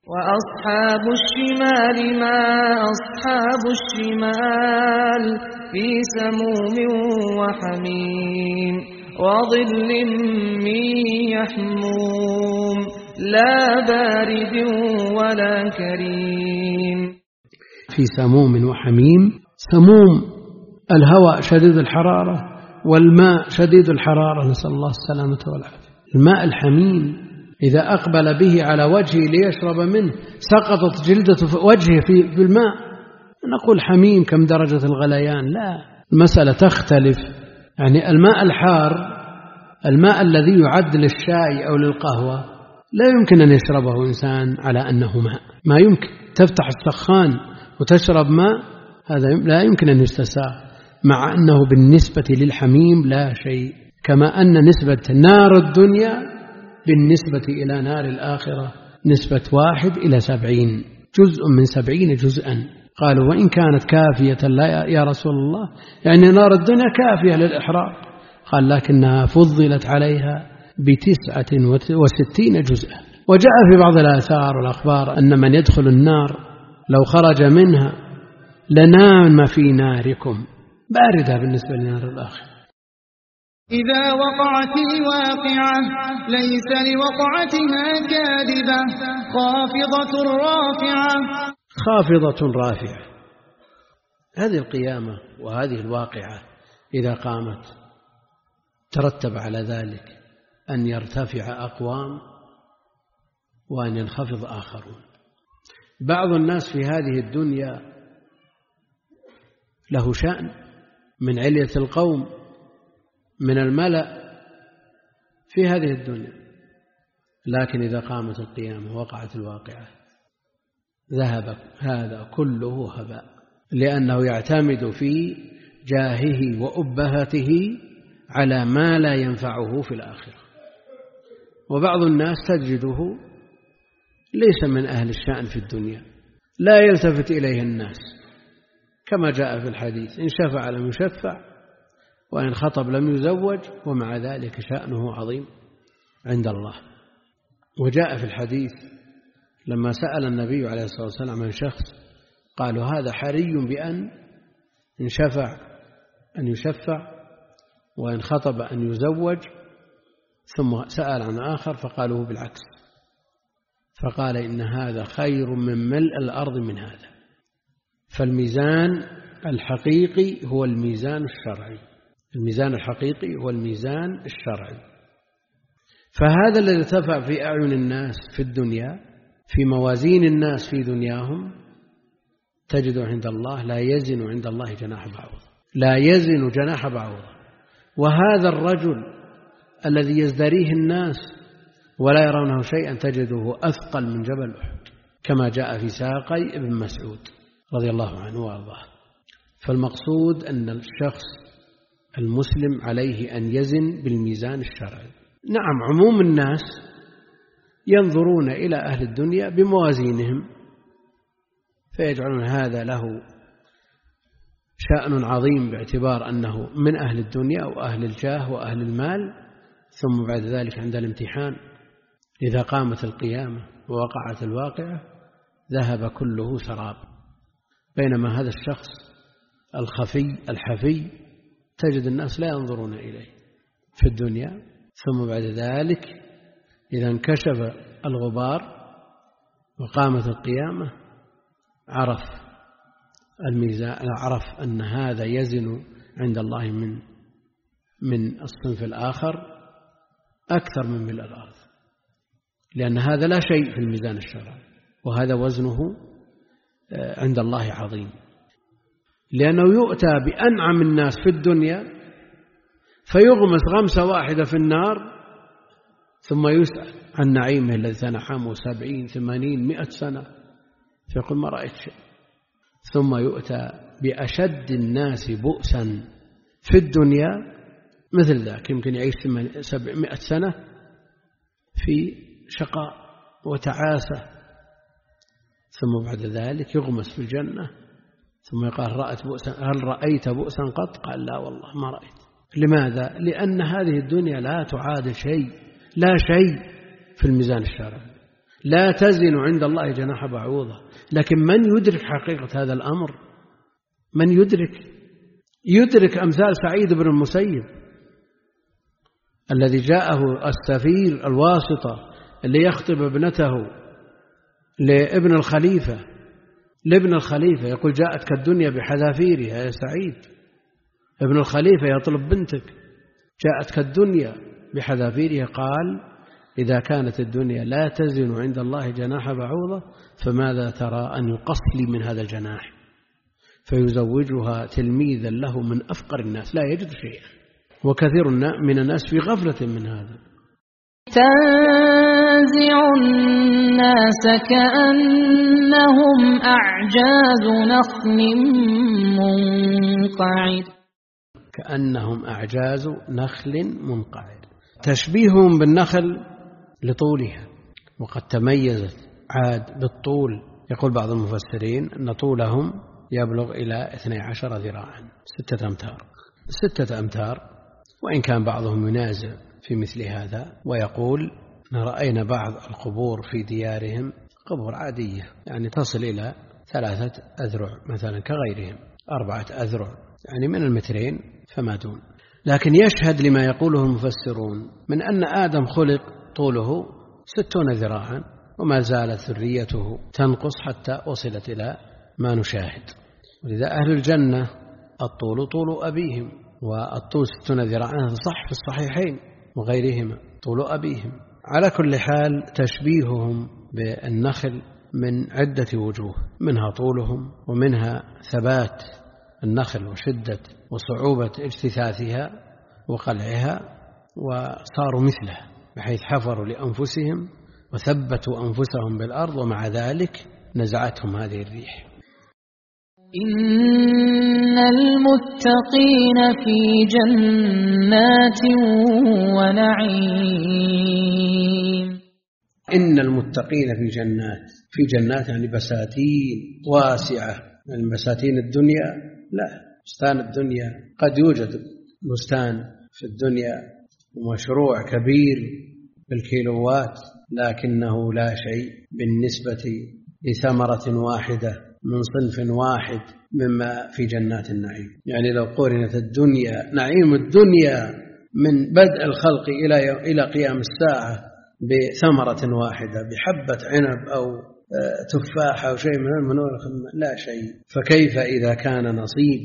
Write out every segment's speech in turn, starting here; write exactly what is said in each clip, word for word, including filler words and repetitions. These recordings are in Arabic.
وأصحاب الشمال ما أصحاب الشمال في سموم وحميم وظل من يحموم لا بارد ولا كريم. في سموم وحميم. سموم الهواء شديد الحرارة، والماء شديد الحرارة، نسأل الله السلامة والعافية. الماء الحميم إذا أقبل به على وجهه ليشرب منه سقطت جلدة وجهه في الماء. نقول حميم كم درجة الغليان؟ لا، المسألة تختلف. يعني الماء الحار، الماء الذي يعد للشاي أو للقهوة، لا يمكن أن يشربه إنسان على أنه ماء، ما يمكن. تفتح السخان وتشرب ماء، هذا لا يمكن أن يستساغ، مع أنه بالنسبة للحميم لا شيء. كما أن نسبة نار الدنيا بالنسبة إلى نار الآخرة نسبة واحد إلى سبعين، جزء من سبعين جزءا. قالوا وإن كانت كافية لا يا رسول الله، يعني نار الدنيا كافية للإحراق. قال لكنها فضلت عليها بتسعة وستين جزءا. وجاء في بعض الآثار والأخبار أن من يدخل النار لو خرج منها لنام في ناركم، باردة بالنسبة لنار الآخرة. إذا وقعت الواقعة ليس لوقعتها كاذبة خافضة رافعة. خافضة رافعة، هذه القيامة وهذه الواقعة إذا قامت ترتب على ذلك أن يرتفع أقوام وأن ينخفض آخرون. بعض الناس في هذه الدنيا له شأن من علية القوم، من الملأ في هذه الدنيا، لكن إذا قامت القيامة وقعت الواقعة ذهب هذا كله هباء، لأنه يعتمد في جاهه وأبهته على ما لا ينفعه في الآخرة. وبعض الناس تجده ليس من أهل الشأن في الدنيا، لا يلتفت إليه الناس، كما جاء في الحديث: إن شفع لم يشفع، وإن خطب لم يزوج، ومع ذلك شأنه عظيم عند الله. وجاء في الحديث لما سأل النبي عليه الصلاة والسلام عن شخص قالوا هذا حري بأن إن شفع أن يشفع، وإن خطب أن يزوج، ثم سأل عن آخر فقالوا بالعكس، فقال إن هذا خير من ملء الأرض من هذا. فالميزان الحقيقي هو الميزان الشرعي، الميزان الحقيقي هو الميزان الشرعي. فهذا الذي ارتفع في أعين الناس في الدنيا، في موازين الناس في دنياهم، تجد عند الله لا يزن عند الله جناح بعوضة، لا يزن جناح بعوضة. وهذا الرجل الذي يزدريه الناس ولا يرونه شيئا تجده أثقل من جبل أحد، كما جاء في ساقي ابن مسعود رضي الله عنه وارضاه. فالمقصود أن الشخص المسلم عليه أن يزن بالميزان الشرعي. نعم، عموم الناس ينظرون إلى أهل الدنيا بموازينهم، فيجعلون هذا له شأن عظيم باعتبار أنه من أهل الدنيا وأهل الجاه وأهل المال، ثم بعد ذلك عند الامتحان إذا قامت القيامة ووقعت الواقعة ذهب كله سراب. بينما هذا الشخص الخفي الحفي تجد الناس لا ينظرون إليه في الدنيا، ثم بعد ذلك إذا انكشف الغبار وقامت القيامة عرف الميزان، عرف أن هذا يزن عند الله من من الصنف الآخر أكثر من ملء الأرض، لأن هذا لا شيء في الميزان الشرعي، وهذا وزنه عند الله عظيم. لأنه يؤتى بأنعم الناس في الدنيا فيغمس غمسة واحدة في النار، ثم يسأل عن نعيمه الذي تنعمه سبعين ثمانين مئة سنة، فيقول ما رأيت شيء. ثم يؤتى بأشد الناس بؤسا في الدنيا مثل ذاك، يمكن يعيش سبعمائة سنة في شقاء وتعاسة، ثم بعد ذلك يغمس في الجنة، ثم يقال رأت بؤسا، هل رأيت بؤسا قط؟ قال لا والله ما رأيت. لماذا؟ لأن هذه الدنيا لا تعادل شيء، لا شيء في الميزان الشرعي. لا تزن عند الله جناح بعوضة. لكن من يدرك حقيقة هذا الأمر؟ من يدرك يدرك أمثال سعيد بن المسيب الذي جاءه السفير الواسطة اللي يخطب ابنته لابن الخليفة لابن الخليفة يقول جاءتك الدنيا بحذافيرها يا سعيد. ابن الخليفة يطلب بنتك، جاءتك الدنيا بحذافيرها. قال إذا كانت الدنيا لا تزن عند الله جناح بعوضة فماذا ترى أن يقص لي من هذا الجناح؟ فيزوجها تلميذا له من أفقر الناس لا يجد شيئا. وكثير من الناس في غفلة من هذا. تنزع الناس كأنهم أعجاز نخل منقعر كأنهم أعجاز نخل منقعر. تشبيههم بالنخل لطولها، وقد تميزت عاد بالطول. يقول بعض المفسرين أن طولهم يبلغ إلى اثني عشر ذراعا، ستة أمتار ستة أمتار وإن كان بعضهم ينازع في مثل هذا ويقول رأينا بعض القبور في ديارهم قبور عادية يعني تصل إلى ثلاثة أذرع مثلا كغيرهم، أربعة أذرع يعني من المترين فما دون. لكن يشهد لما يقوله المفسرون من أن آدم خلق طوله ستون ذراعا وما زالت ذريته تنقص حتى وصلت إلى ما نشاهد. ولذا أهل الجنة الطول طول أبيهم، والطول ستون ذراعا صح في الصحيحين وغيرهما طول أبيهم. على كل حال تشبيههم بالنخل من عدة وجوه، منها طولهم ومنها ثبات النخل وشدة وصعوبة اجتثاثها وقلعها، وصاروا مثلها بحيث حفروا لأنفسهم وثبتوا أنفسهم بالأرض ومع ذلك نزعتهم هذه الريح. إن المتقين في جنات ونعيم. إن المتقين في جنات، في جنات يعني بساتين واسعة. يعني بساتين الدنيا لا، بستان الدنيا قد يوجد بستان في الدنيا ومشروع كبير بالكيلوات لكنه لا شيء بالنسبة لثمرة واحدة من صنف واحد مما في جنات النعيم. يعني لو قرنت الدنيا نعيم الدنيا من بدء الخلق إلى إلى قيام الساعة بثمرة واحدة بحبة عنب أو تفاحة أو شيء من المنور لا شيء. فكيف إذا كان نصيب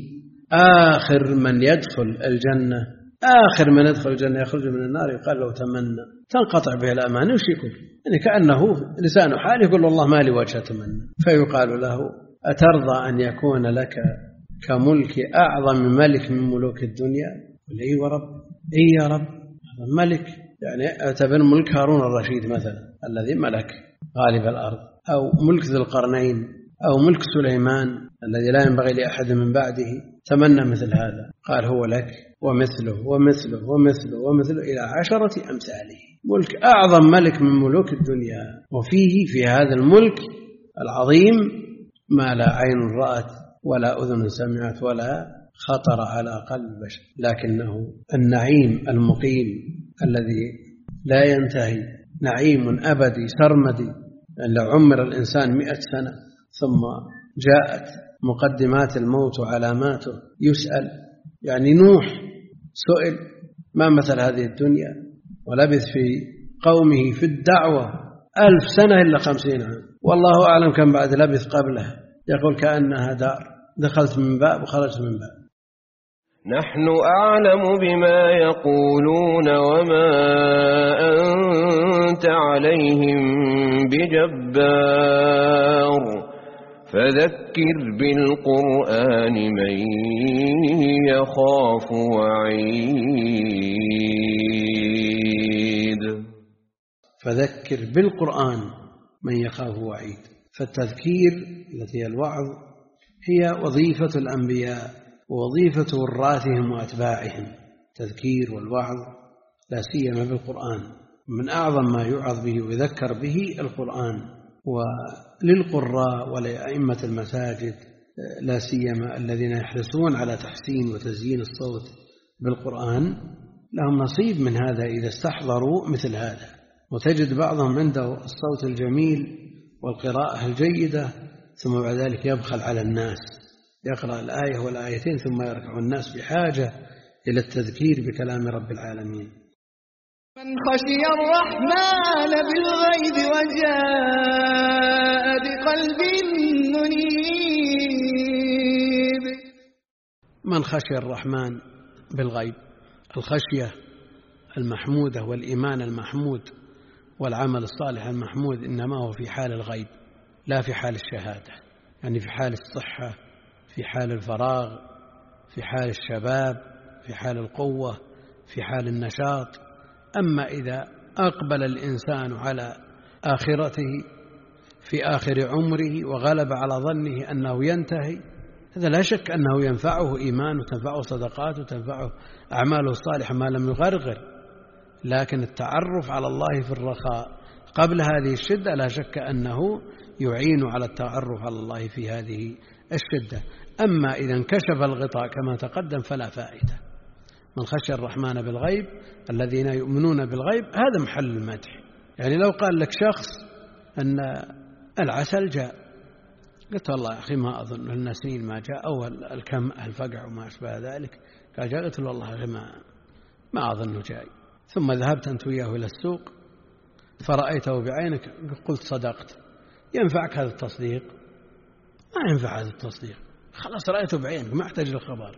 آخر من يدخل الجنة آخر من يدخل الجنة يخرج من النار يقال له تمنى تنقطع به الأمان وش يقول؟ يعني كأنه لسانه حال يقول والله ما لي وجه أتمنى. فيقال له أترضى أن يكون لك كملك أعظم ملك من ملوك الدنيا؟ قل إيه ورب إيه يا رب ملك. يعني اعتبر ملك هارون الرشيد مثلا الذي ملك غالب الأرض، أو ملك ذي القرنين، أو ملك سليمان الذي لا ينبغي لأحد من بعده. تمنى مثل هذا. قال هو لك ومثله ومثله ومثله ومثله إلى عشرة أمثاله. ملك أعظم ملك من ملوك الدنيا، وفيه في هذا الملك العظيم ما لا عين رأت ولا أذن سمعت ولا خطر على قلب بشر، لكنه النعيم المقيم الذي لا ينتهي، نعيم أبدي سرمدي. لو عمر الإنسان مئة سنة ثم جاءت مقدمات الموت وعلاماته يسأل. يعني نوح سئل ما مثل هذه الدنيا ولبث في قومه في الدعوة ألف سنة إلا خمسين عام، والله أعلم كم بعد لبث قبلها. يقول كأنها دار دخلت من باب وخرجت من باب. نحن أعلم بما يقولون وما أنت عليهم بجبار فذكر بالقرآن من يخاف وعيد. فذكر بالقرآن من يخاف وعيد. فالتذكير التي هي الوعظ هي وظيفة الأنبياء ووظيفة وراثهم وأتباعهم. تذكير والوعظ لا سيما بالقرآن، من أعظم ما يوعظ به ويذكر به القرآن. وللقراء ولأئمة المساجد لا سيما الذين يحرصون على تحسين وتزيين الصوت بالقرآن لهم نصيب من هذا إذا استحضروا مثل هذا. وتجد بعضهم عنده الصوت الجميل والقراءة الجيدة ثم بعد ذلك يبخل على الناس، يقرأ الآية والآيتين ثم يركع. الناس بحاجة إلى التذكير بكلام رب العالمين. من خشي الرحمن بالغيب وجاء بقلب منيب. من خشي الرحمن بالغيب، الخشية المحمودة والإيمان المحمود والعمل الصالح المحمود إنما هو في حال الغيب لا في حال الشهادة، يعني في حال الصحة، في حال الفراغ، في حال الشباب، في حال القوة، في حال النشاط. أما إذا أقبل الإنسان على آخرته في آخر عمره وغلب على ظنه أنه ينتهي، هذا لا شك أنه ينفعه إيمان وتنفعه صدقات وتنفعه أعماله الصالحة ما لم يغرغر. لكن التعرف على الله في الرخاء قبل هذه الشدة لا شك أنه يعين على التعرف على الله في هذه الشدة. أما إذا انكشف الغطاء كما تقدم فلا فائدة. من خشي الرحمن بالغيب الذين يؤمنون بالغيب، هذا محل المدح. يعني لو قال لك شخص أن العسل جاء، قلت والله يا أخي ما أظن أن سنين ما جاء، أو الكم الفقع وما أشبه ذلك، قال جاء، قلت والله يا أخي ما, ما أظنه جاي. ثم ذهبت أنت وياه إلى السوق فرأيته بعينك قلت صدقت، ينفعك هذا التصديق؟ ما ينفع هذا التصديق، خلاص رأيته بعينك ما احتاج للخبر.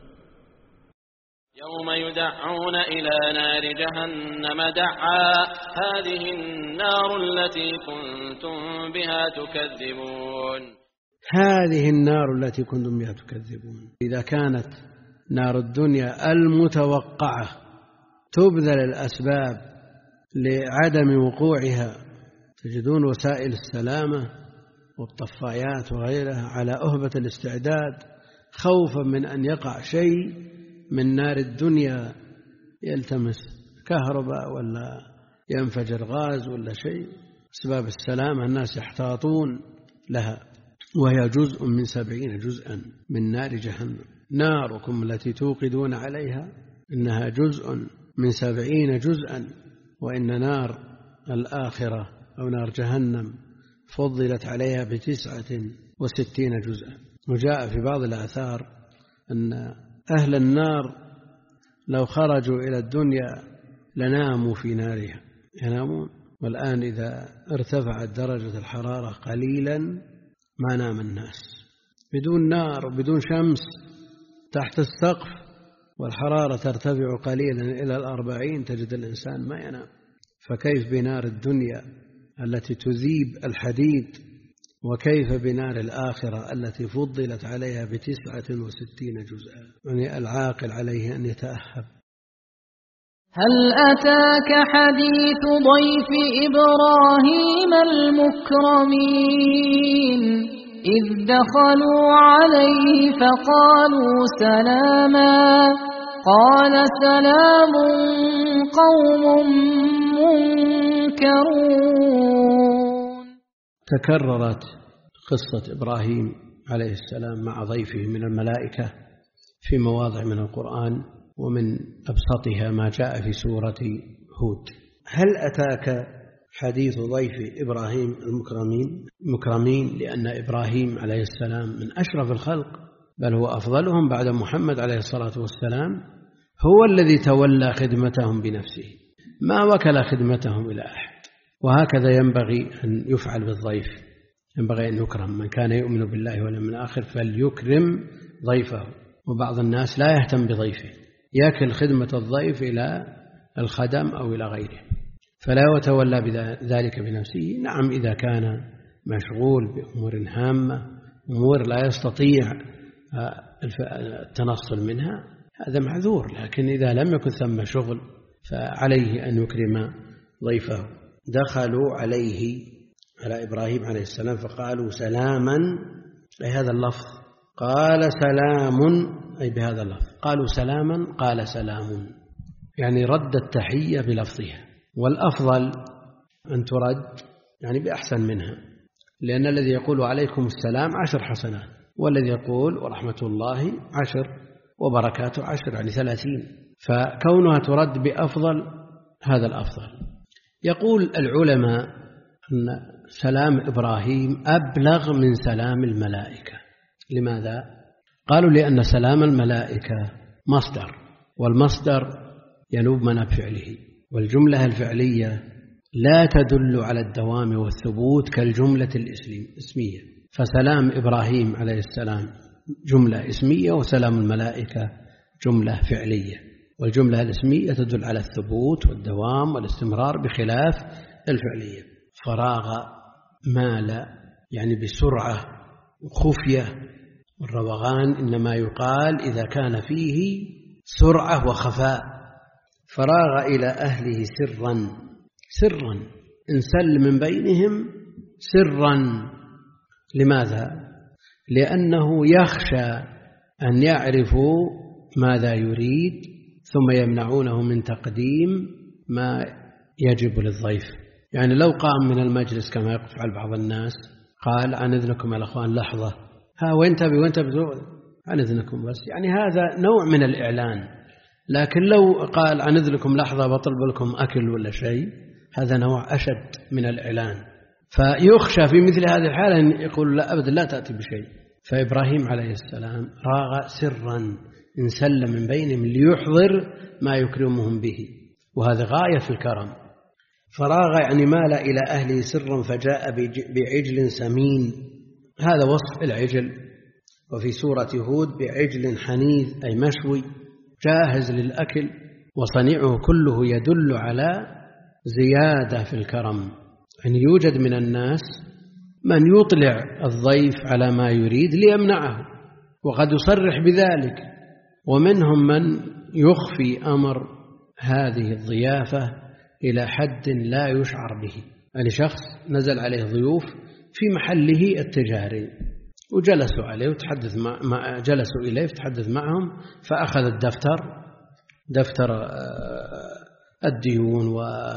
يوم يدعون إلى نار جهنم دعا هذه النار التي كنتم بها تكذبون. هذه النار التي كنتم بها تكذبون. إذا كانت نار الدنيا المتوقعة تبذل الأسباب لعدم وقوعها، تجدون وسائل السلامة والطفايات وغيرها على أهبة الاستعداد خوفا من أن يقع شيء من نار الدنيا يلتمس كهرباء ولا ينفجر غاز ولا شيء. أسباب السلامة الناس يحتاطون لها، وهي جزء من سبعين جزءا من نار جهنم. ناركم التي توقدون عليها إنها جزء من سبعين جزءا، وإن نار الآخرة أو نار جهنم فضلت عليها بتسعة وستين جزءا. وجاء في بعض الآثار أن أهل النار لو خرجوا إلى الدنيا لناموا في نارها، ينامون. والآن إذا ارتفعت درجة الحرارة قليلا ما نام الناس، بدون نار وبدون شمس تحت السقف والحرارة ترتفع قليلا إلى الأربعين تجد الإنسان ما ينام. فكيف بنار الدنيا التي تذيب الحديد، وكيف بنار الآخرة التي فضلت عليها بتسعة وستين جزءا. يعني العاقل عليه أن يتأهب. هل أتاك حديث ضيف إبراهيم المكرمين إذ دخلوا عليه فقالوا سلاما قال سلام قوم منكرون. تكررت قصة إبراهيم عليه السلام مع ضيفه من الملائكة في مواضع من القرآن، ومن أبسطها ما جاء في سورة هود. هل أتاك حديث ضيف إبراهيم المكرمين؟ مكرمين لأن إبراهيم عليه السلام من أشرف الخلق، بل هو أفضلهم بعد محمد عليه الصلاة والسلام، هو الذي تولى خدمتهم بنفسه، ما وكل خدمتهم إلى أحد. وهكذا ينبغي أن يفعل بالضيف، ينبغي أن يكرم. من كان يؤمن بالله واليوم الآخر فليكرم ضيفه. وبعض الناس لا يهتم بضيفه، يكل خدمة الضيف إلى الخدم أو إلى غيره، فلا يتولى بذلك بنفسه. نعم إذا كان مشغول بأمور هامة، أمور لا يستطيع التنصل منها، هذا معذور. لكن إذا لم يكن ثم شغل فعليه أن يكرم ضيفه. دخلوا عليه على إبراهيم عليه السلام فقالوا سلاما، أي هذا اللفظ، قال سلام أي بهذا اللفظ، قالوا سلاما قال سلام، يعني رد التحية بلفظها. والأفضل أن ترد يعني بأحسن منها، لأن الذي يقول عليكم السلام عشر حسنات، والذي يقول ورحمة الله عشر وبركاته عشر، يعني ثلاثين. فكونها ترد بأفضل هذا الأفضل. يقول العلماء أن سلام إبراهيم أبلغ من سلام الملائكة. لماذا؟ قالوا لأن سلام الملائكة مصدر، والمصدر ينوب من فعله، والجملة الفعلية لا تدل على الدوام والثبوت كالجملة الإسمية، فسلام إبراهيم عليه السلام جملة اسمية، وسلام الملائكة جملة فعلية، والجملة الاسمية تدل على الثبوت والدوام والاستمرار بخلاف الفعلية. فراغ مال يعني بسرعة وخفية، والروغان إنما يقال إذا كان فيه سرعة وخفاء. فراغ إلى أهله سرا سرا انسل من بينهم سرا. لماذا؟ لأنه يخشى أن يعرفوا ماذا يريد ثم يمنعونه من تقديم ما يجب للضيف. يعني لو قام من المجلس كما يفعل بعض الناس قال عن إذنكم يا الأخوان لحظة، ها وين تبي وين تبي عن إذنكم بس، يعني هذا نوع من الإعلان. لكن لو قال عن إذنكم لحظة بطلب لكم أكل ولا شيء، هذا نوع أشد من الإعلان. فيخشى في مثل هذه الحالة أن يقول لا أبدا لا تأتي بشيء. فإبراهيم عليه السلام راغ سرا انسل من بينهم ليحضر ما يكرمهم به، وهذا غاية في الكرم. فراغ يعني مال إلى أهله سرا فجاء بعجل سمين، هذا وصف العجل. وفي سورة هود بعجل حنيذ أي مشوي جاهز للأكل. وصنيعه كله يدل على زيادة في الكرم، يعني يوجد من الناس من يطلع الضيف على ما يريد ليمنعه، وقد يصرح بذلك، ومنهم من يخفي أمر هذه الضيافة إلى حد لا يشعر به. يعني شخص نزل عليه ضيوف في محله التجاري وجلسوا عليه وتحدث مع جلسوا إليه وتحدث معهم، فأخذ الدفتر دفتر الديون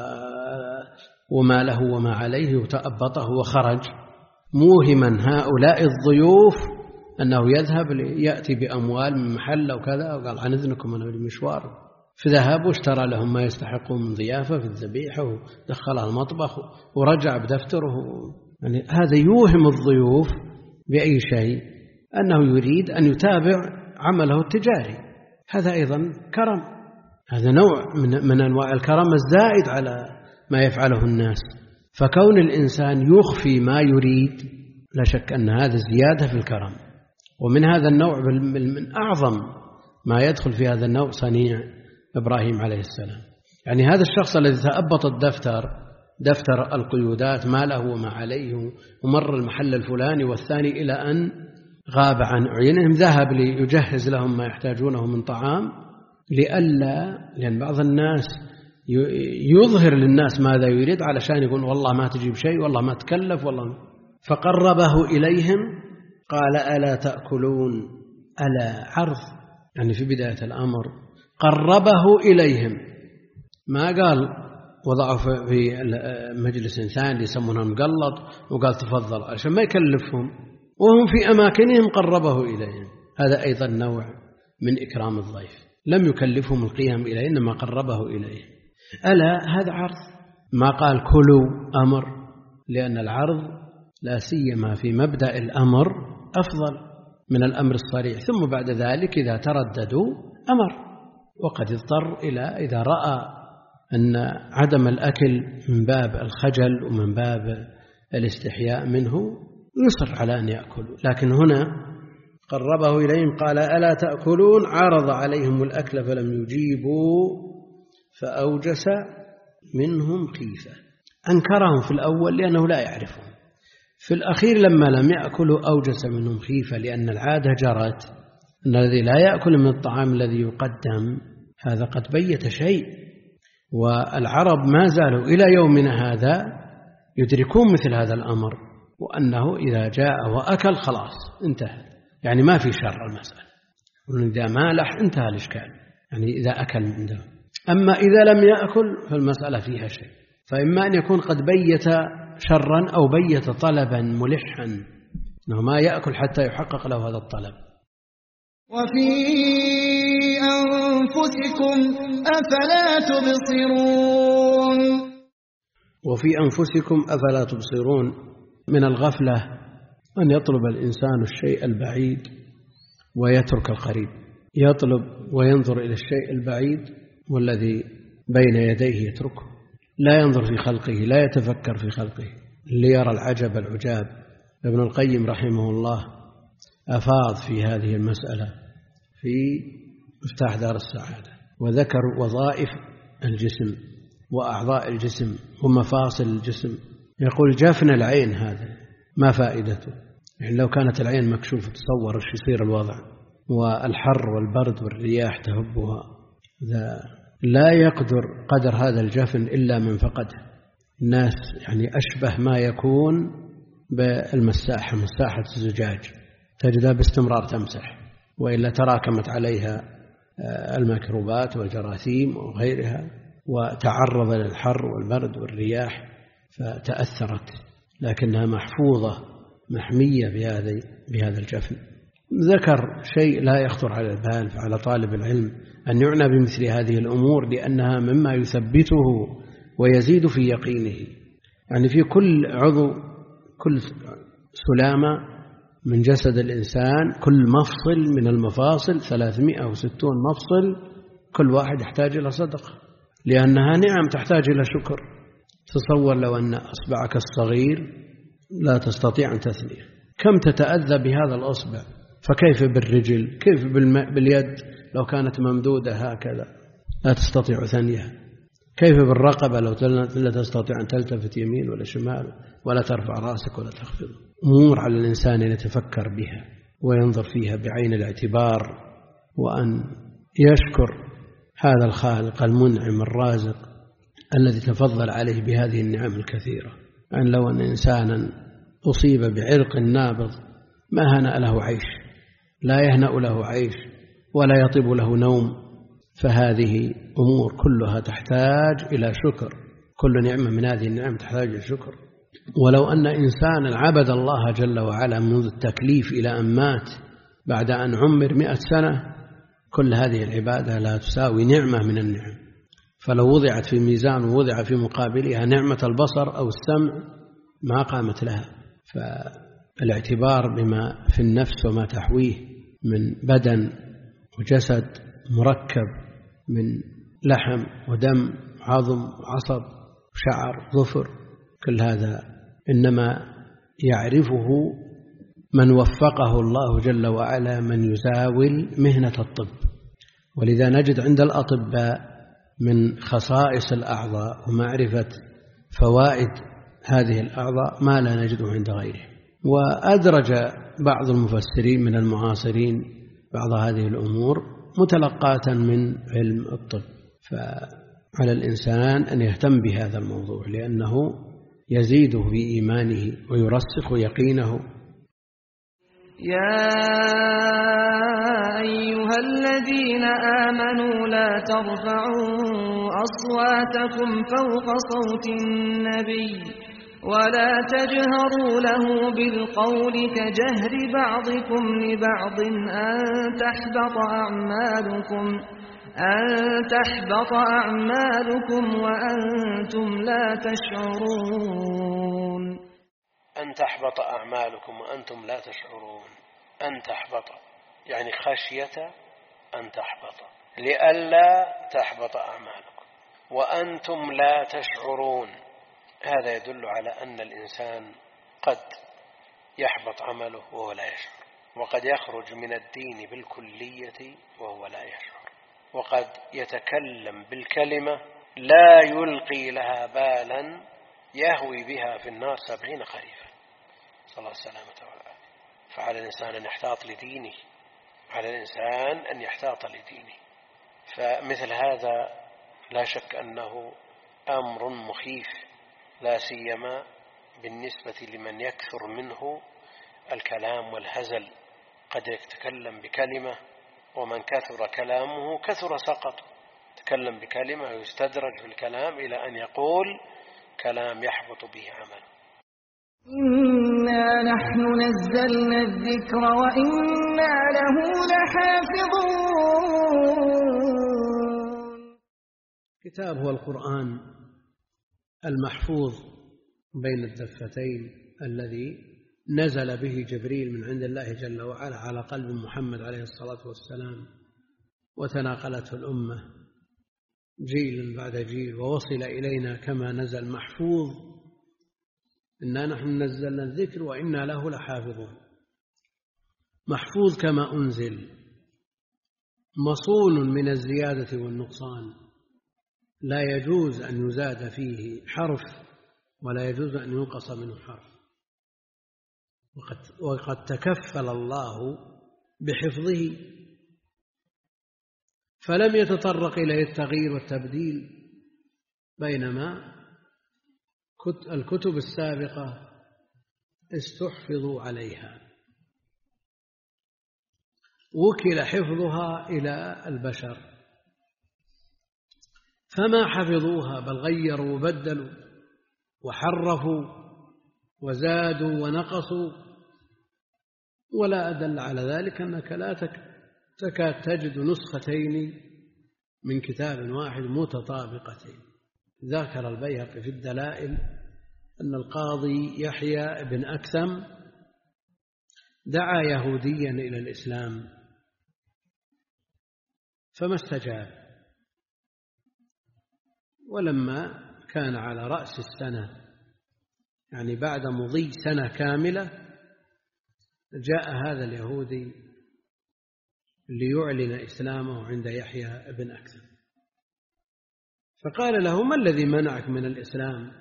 وما له وما عليه وتأبطه وخرج، موهما هؤلاء الضيوف أنه يذهب ليأتي بأموال من محل أو كذا، وقال عن إذنكم أنا بالمشوار. فذهب واشترى لهم ما يستحقون من ضيافة في الذبيحة ودخلها المطبخ ورجع بدفتره. يعني هذا يوهم الضيوف بأي شيء أنه يريد أن يتابع عمله التجاري. هذا أيضا كرم، هذا نوع من, من أنواع الكرم الزائد على ما يفعله الناس. فكون الإنسان يخفي ما يريد لا شك أن هذا زيادة في الكرم. ومن هذا النوع من أعظم ما يدخل في هذا النوع صنيع إبراهيم عليه السلام. يعني هذا الشخص الذي تأبط الدفتر دفتر القيودات ما له وما عليه ومر المحل الفلاني والثاني إلى أن غاب عن أعينهم، ذهب ليجهز لهم ما يحتاجونه من طعام، لئلا لأن بعض الناس يظهر للناس ماذا يريد علشان يقول والله ما تجيب شيء والله ما تكلف والله. فقربه إليهم قال ألا تأكلون. ألا عرض، يعني في بداية الأمر قربه إليهم، ما قال وضعه في مجلس ثاني يسمونه مقلط وقال تفضل عشان ما يكلفهم وهم في أماكنهم، قربه إليهم. هذا أيضا نوع من إكرام الضيف، لم يكلفهم القيام إليه إنما قربه إليه. ألا هذا عرض، ما قال كلوا أمر، لأن العرض لا سيما في مبدأ الأمر أفضل من الأمر الصريح، ثم بعد ذلك إذا ترددوا أمر. وقد اضطر إلى إذا رأى أن عدم الأكل من باب الخجل ومن باب الاستحياء منه يصر على أن يأكلوا. لكن هنا قربه إليهم قال ألا تأكلون، عرض عليهم الأكل فلم يجيبوا فأوجس منهم خيفة. أنكرهم في الأول لأنه لا يعرفهم، في الأخير لما لم يأكلوا أوجس منهم خيفة، لأن العادة جرت أن الذي لا يأكل من الطعام الذي يقدم هذا قد بيت شيء. والعرب ما زالوا إلى يومنا هذا يدركون مثل هذا الأمر، وأنه إذا جاء وأكل خلاص انتهى، يعني ما في شر المسألة، وإذا مالح انتهى الإشكال، يعني إذا أكل عنده. أما إذا لم يأكل فالمسألة فيها شيء، فإما أن يكون قد بيت شرا أو بيت طلبا ملحا أنه ما يأكل حتى يحقق له هذا الطلب. وفي أنفسكم أفلا تبصرون. وفي أنفسكم أفلا تبصرون. من الغفلة أن يطلب الإنسان الشيء البعيد ويترك القريب، يطلب وينظر إلى الشيء البعيد والذي بين يديه يتركه، لا ينظر في خلقه، لا يتفكر في خلقه ليرى العجب العجاب. ابن القيم رحمه الله أفاض في هذه المسألة في مفتاح دار السعادة، وذكر وظائف الجسم وأعضاء الجسم ومفاصل الجسم. يقول جفن العين هذا ما فائدته؟ يعني لو كانت العين مكشوفة تصور ايش يصير الوضع، والحر والبرد والرياح تهبها. لا يقدر قدر هذا الجفن إلا من فقده. الناس يعني أشبه ما يكون بالمساحة، مساحة الزجاج تجدها باستمرار تمسح، وإلا تراكمت عليها الميكروبات والجراثيم وغيرها وتعرض للحر والبرد والرياح فتأثرت، لكنها محفوظة محمية بهذا بهذا الجفن. ذكر شيء لا يخطر على البال على طالب العلم أن يعنى بمثل هذه الأمور، لأنها مما يثبته ويزيد في يقينه. يعني في كل عضو، كل سلامة من جسد الإنسان، كل مفصل من المفاصل ثلاثمائة وستون مفصل، كل واحد يحتاج إلى صدقة، لأنها نعم تحتاج إلى شكر. تصور لو أن أصبعك الصغير لا تستطيع أن تثنيه، كم تتأذى بهذا الأصبع، فكيف بالرجل، كيف باليد لو كانت ممدودة هكذا لا تستطيع ثنيها، كيف بالرقبة لو لا تستطيع أن تلتفت يمين ولا شمال ولا ترفع رأسك ولا تخفض. أمور على الإنسان أن يتفكر بها وينظر فيها بعين الاعتبار، وأن يشكر هذا الخالق المنعم الرازق الذي تفضل عليه بهذه النعم الكثيرة. أن لو أن إنسانا أصيب بعرق نابض ما هنأ له عيش، لا يهنأ له عيش ولا يطيب له نوم، فهذه أمور كلها تحتاج إلى شكر. كل نعمة من هذه النعم تحتاج إلى شكر. ولو أن إنسانا عبد الله جل وعلا منذ التكليف إلى أن مات بعد أن عمر مئة سنة، كل هذه العبادة لا تساوي نعمة من النعم. فلو وضعت في ميزان ووضع في مقابلها نعمة البصر أو السمع ما قامت لها. فالاعتبار بما في النفس وما تحويه من بدن وجسد مركب من لحم ودم عظم عصب شعر ظفر، كل هذا إنما يعرفه من وفقه الله جل وعلا من يزاول مهنة الطب. ولذا نجد عند الأطباء من خصائص الأعضاء ومعرفة فوائد هذه الأعضاء ما لا نجده عند غيره. وأدرج بعض المفسرين من المعاصرين بعض هذه الأمور متلقاة من علم الطب. فعلى الإنسان أن يهتم بهذا الموضوع لأنه يزيده في إيمانه ويرسخ يقينه. يا أيها الذين آمنوا لا ترفعوا أصواتكم فوق صوت النبي ولا تجهروا له بالقول كجهر بعضكم لبعض أن تحبط أعمالكم أن تحبط أعمالكم وأنتم لا تشعرون. أن تحبط أعمالكم وأنتم لا تشعرون. أن تحبط يعني خشية أن تحبط، لئلا تحبط أعمالكم وأنتم لا تشعرون. هذا يدل على أن الإنسان قد يحبط عمله وهو لا يشعر، وقد يخرج من الدين بالكلية وهو لا يشعر، وقد يتكلم بالكلمة لا يلقي لها بالا يهوي بها في النار سبعين خريفا، صلى الله السلامة والعافية. فعلى الإنسان أن يحتاط لدينه، على الإنسان أن يحتاط لدينه. فمثل هذا لا شك أنه أمر مخيف، لا سيما بالنسبة لمن يكثر منه الكلام والهزل. قد يتكلم بكلمة ومن كثر كلامه كثر سقط. تكلم بكلمة ويستدرج في الكلام إلى أن يقول كلام يحبط به عمل. إنا نحن نزلنا الذكر وإنا له لحافظون. كتاب هو القرآن المحفوظ بين الدفتين الذي نزل به جبريل من عند الله جل وعلا على قلب محمد عليه الصلاة والسلام، وتناقلته الأمة جيل بعد جيل ووصل إلينا كما نزل محفوظ. إنا نحن نزلنا الذكر وإنا له لحافظون. محفوظ كما أنزل، مصون من الزيادة والنقصان، لا يجوز أن يزاد فيه حرف ولا يجوز أن ينقص منه حرف. وقد, وقد تكفل الله بحفظه، فلم يتطرق إلى التغيير والتبديل، بينما الكتب السابقة استحفظوا عليها، وكل حفظها إلى البشر فما حفظوها، بل غيروا وبدلوا وحرفوا وزادوا ونقصوا. ولا أدل على ذلك أنك لا تكاد تجد نسختين من كتاب واحد متطابقتين. ذكر البيهقي في الدلائل أن القاضي يحيى بن أكثم دعا يهوديا إلى الإسلام فما استجاب، ولما كان على رأس السنة، يعني بعد مضي سنة كاملة، جاء هذا اليهودي ليعلن إسلامه عند يحيى بن أكثم، فقال له: ما الذي منعك من الإسلام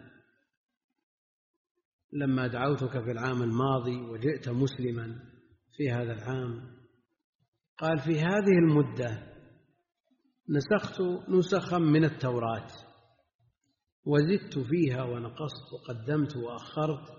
لما دعوتك في العام الماضي وجئت مسلما في هذا العام؟ قال: في هذه المدة نسخت نسخا من التوراة وزدت فيها ونقصت وقدمت وأخرت،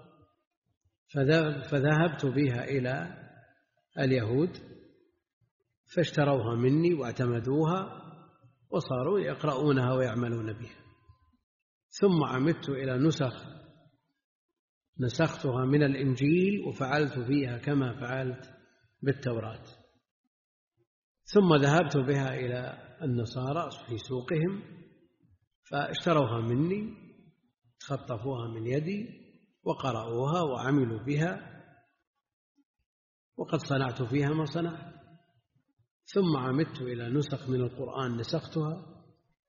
فذهبت بها إلى اليهود فاشتروها مني واعتمدوها وصاروا يقرؤونها ويعملون بها، ثم عمدت إلى نسخ نسختها من الإنجيل وفعلت فيها كما فعلت بالتوراة، ثم ذهبت بها إلى النصارى في سوقهم فاشتروها مني، خطفوها من يدي وقرأوها وعملوا بها، وقد صنعت فيها ما صنعت. ثم عمدت إلى نسخ من القرآن نسختها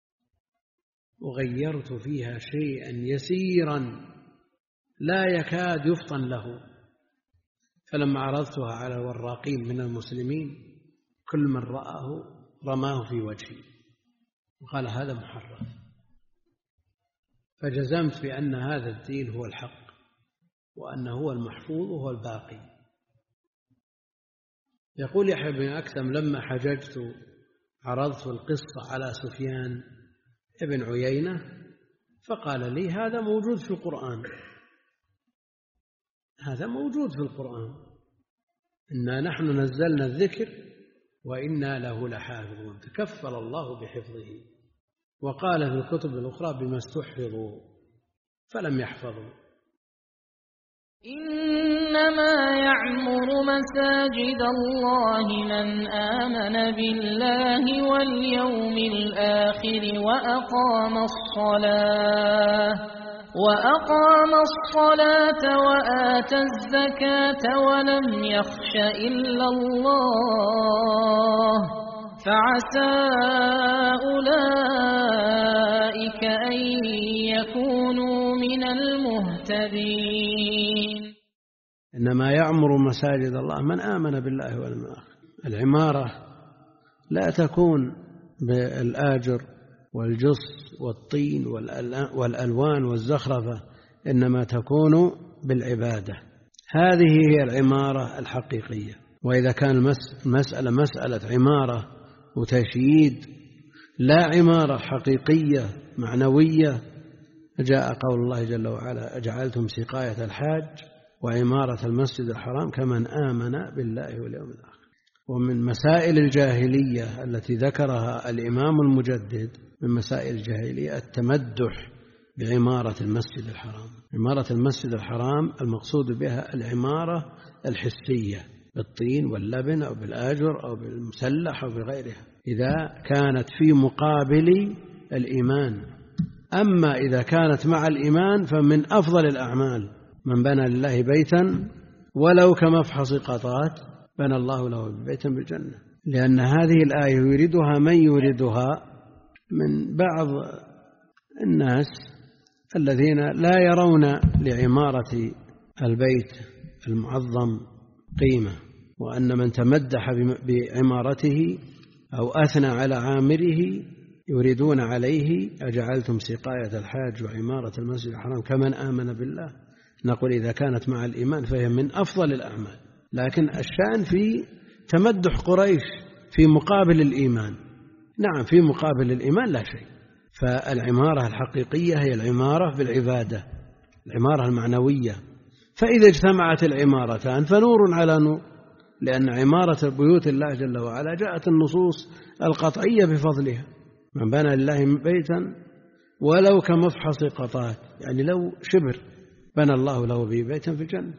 وغيرت فيها شيئا يسيرا لا يكاد يفطن له، فلما عرضتها على الوراقين من المسلمين كل من رآه رماه في وجهي وقال: هذا محرف. فجزمت بأن هذا الدين هو الحق، وأنه هو المحفوظ وهو الباقي. يقول يحيى بن أكثم: لما حججت عرضت القصة على سفيان ابن عيينة فقال لي: هذا موجود في القرآن، هذا موجود في القرآن، إنا نحن نزلنا الذكر وإنا له لحافظون. تكفل الله بحفظه، وقال في الكتب الأخرى: بما استحفظوا فلم يحفظوا. إنما يعمر مساجد الله من آمن بالله واليوم الآخر وأقام الصلاة وأقام الصلاة وآتى الزكاة ولم يخش إلا الله فعسى أولئك أن يكونوا من المهتدين. إنما يعمر مساجد الله من آمن بالله واليوم الآخر. العمارة لا تكون بالآجر والجص والطين والألوان والزخرفة، إنما تكون بالعبادة. هذه هي العمارة الحقيقية. وإذا كان المسألة مسألة عمارة وتشييد لا عمارة حقيقية معنوية، جاء قول الله جل وعلا: أجعلتم سقاية الحاج وعمارة المسجد الحرام كمن آمن بالله واليوم الآخر. ومن مسائل الجاهلية التي ذكرها الإمام المجدد من مسائل الجاهلية التمدح بعمارة المسجد الحرام. عمارة المسجد الحرام المقصود بها العمارة الحسية بالطين واللبن أو بالآجر أو بالمسلح أو بغيرها، إذا كانت في مقابل الإيمان أما إذا كانت مع الإيمان فمن أفضل الأعمال من بنى لله بيتا ولو كمفحص قطات بنى الله له بيتا بالجنة، لأن هذه الآية يريدها من يريدها من بعض الناس الذين لا يرون لعمارة البيت المعظم قيمة، وأن من تمدح بعمارته أو أثنى على عامره يريدون عليه أجعلتم سقاية الحاج وعمارة المسجد الحرام كمن آمن بالله. نقول إذا كانت مع الإيمان فهي من أفضل الأعمال، لكن الشأن في تمدح قريش في مقابل الإيمان. نعم في مقابل الإيمان لا شيء. فالعمارة الحقيقية هي العمارة بالعبادة، العمارة المعنوية. فإذا اجتمعت العمارتان فنور على نور، لأن عمارة بيوت الله جل وعلا جاءت النصوص القطعية بفضلها. من بنى لله بيتا ولو كمفحص قطات، يعني لو شبر بنى الله له به بيتا في الجنة.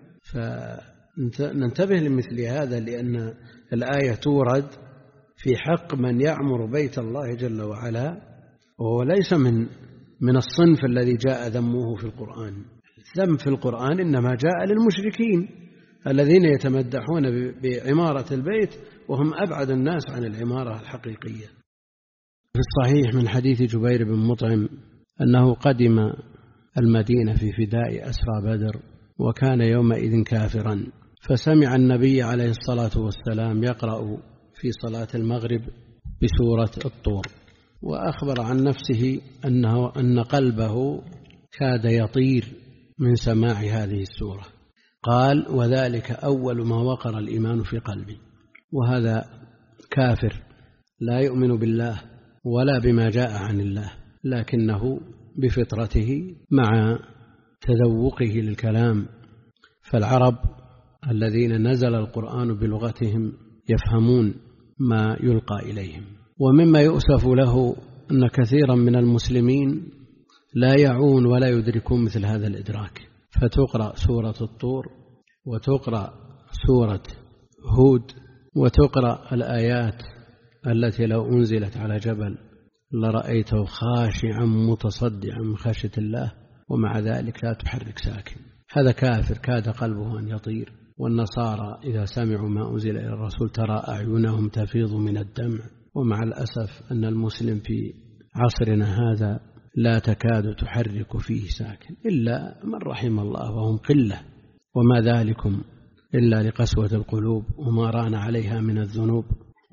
فننتبه لمثل هذا، لأن الآية تورد في حق من يعمر بيت الله جل وعلا، وهو ليس من من الصنف الذي جاء ذمه في القرآن. الذم في القرآن إنما جاء للمشركين الذين يتمدحون بعمارة البيت وهم أبعد الناس عن العمارة الحقيقية. في الصحيح من حديث جبير بن مطعم أنه قدم المدينة في فداء أسرى بدر، وكان يومئذ كافرا، فسمع النبي عليه الصلاة والسلام يقرأ في صلاة المغرب بسورة الطور، وأخبر عن نفسه أنه أن قلبه كاد يطير من سماع هذه السورة. قال: وذلك أول ما وقر الإيمان في قلبي. وهذا كافر لا يؤمن بالله ولا بما جاء عن الله، لكنه بفطرته مع تذوقه للكلام. فالعرب الذين نزل القرآن بلغتهم يفهمون ما يلقى إليهم. ومما يؤسف له أن كثيرا من المسلمين لا يعون ولا يدركون مثل هذا الإدراك، فتقرأ سورة الطور وتقرأ سورة هود وتقرأ الآيات التي لو أنزلت على جبل لرأيته خاشعا متصدعا من خشية الله، ومع ذلك لا تحرك ساكن. هذا كافر كاد قلبه أن يطير. والنصارى إذا سمعوا ما أنزل إلى الرسول ترى أعينهم تفيض من الدمع. ومع الأسف أن المسلم في عصرنا هذا لا تكاد تحرك فيه ساكن إلا من رحم الله، وهم قلة، وما ذلكم إلا لقسوة القلوب وما ران عليها من الذنوب.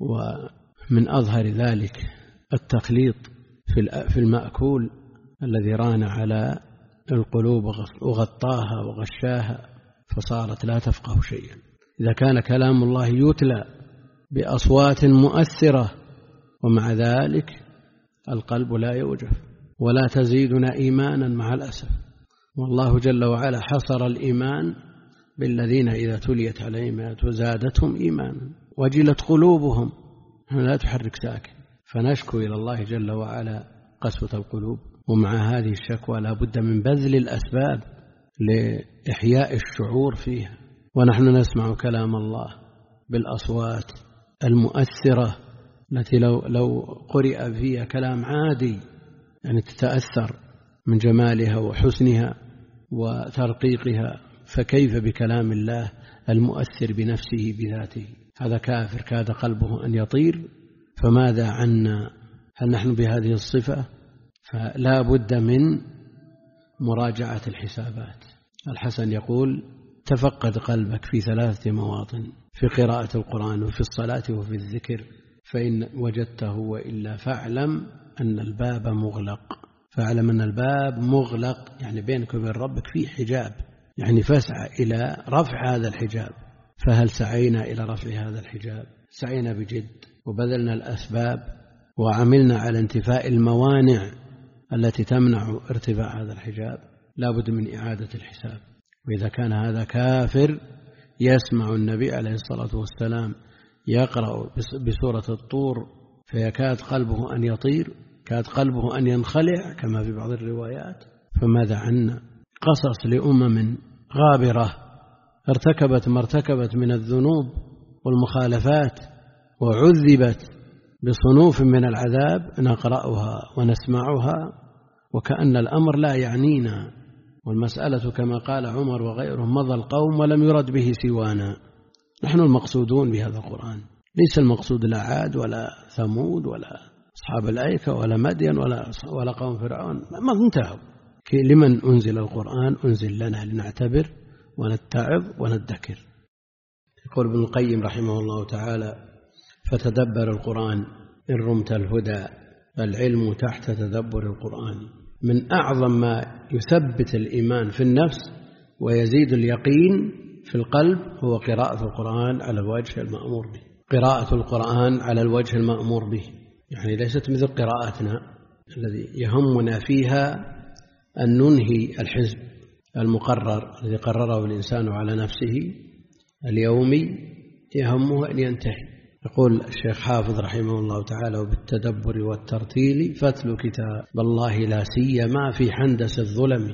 ومن أظهر ذلك التخليط في المأكول الذي ران على القلوب وغطاها وغشاها فصارت لا تفقه شيئا. إذا كان كلام الله يتلى بأصوات مؤثرة ومع ذلك القلب لا يوجف ولا تزيدنا إيمانا مع الأسف. والله جل وعلا حصر الإيمان بالذين إذا تليت عليهم آياته زادتهم إيمانا وجلت قلوبهم. لا تحرك ساكن. فنشكو إلى الله جل وعلا قسوة القلوب، ومع هذه الشكوى لا بد من بذل الأسباب لإحياء الشعور فيها. ونحن نسمع كلام الله بالأصوات المؤثرة التي لو, لو قرئ فيها كلام عادي يعني تتأثر من جمالها وحسنها وترقيقها، فكيف بكلام الله المؤثر بنفسه بذاته؟ هذا كافر كاد قلبه أن يطير. فماذا عنا؟ هل نحن بهذه الصفة؟ فلا بد من مراجعة الحسابات. الحسن يقول: تفقد قلبك في ثلاثة مواطن، في قراءة القرآن وفي الصلاة وفي الذكر، فإن وجدته، وإلا فاعلم أن الباب مغلق. فاعلم أن الباب مغلق يعني بينك وبين ربك في حجاب، يعني فاسعى إلى رفع هذا الحجاب. فهل سعينا إلى رفع هذا الحجاب؟ سعينا بجد وبذلنا الأسباب وعملنا على انتفاء الموانع التي تمنع ارتفاع هذا الحجاب؟ لا بد من إعادة الحساب. وإذا كان هذا كافر يسمع النبي عليه الصلاة والسلام يقرأ بسورة الطور فيكاد قلبه أن يطير، كاد قلبه أن ينخلع كما في بعض الروايات، فماذا عنا؟ قصص لأمم غابرة ارتكبت ما ارتكبت من الذنوب والمخالفات وعذبت بصنوف من العذاب، نقرأها ونسمعها وكأن الأمر لا يعنينا، والمسألة كما قال عمر وغيره مضى القوم ولم يرد به سوانا. نحن المقصودون بهذا القرآن، ليس المقصود لا عاد ولا ثمود ولا أصحاب الأيكة ولا مدين ولا ولا قوم فرعون، ما انتهوا. لمن أنزل القرآن؟ أنزل لنا لنعتبر ونتعظ وندكر. يقول ابن القيم رحمه الله تعالى: فتدبر القرآن إن رمت الهدى، العلم تحت تدبر القرآن. من أعظم ما يثبت الإيمان في النفس ويزيد اليقين في القلب هو قراءة القرآن على الوجه المأمور به. قراءة القرآن على الوجه المأمور به، يعني ليست مثل قراءتنا الذي يهمنا فيها أن ننهي الحزب المقرر الذي قرره الإنسان على نفسه اليومي، يهمه أن ينتهي. يقول الشيخ حافظ رحمه الله تعالى: وبالتدبر والترتيل فتل كتاب الله لا سيما في حندس الظلم.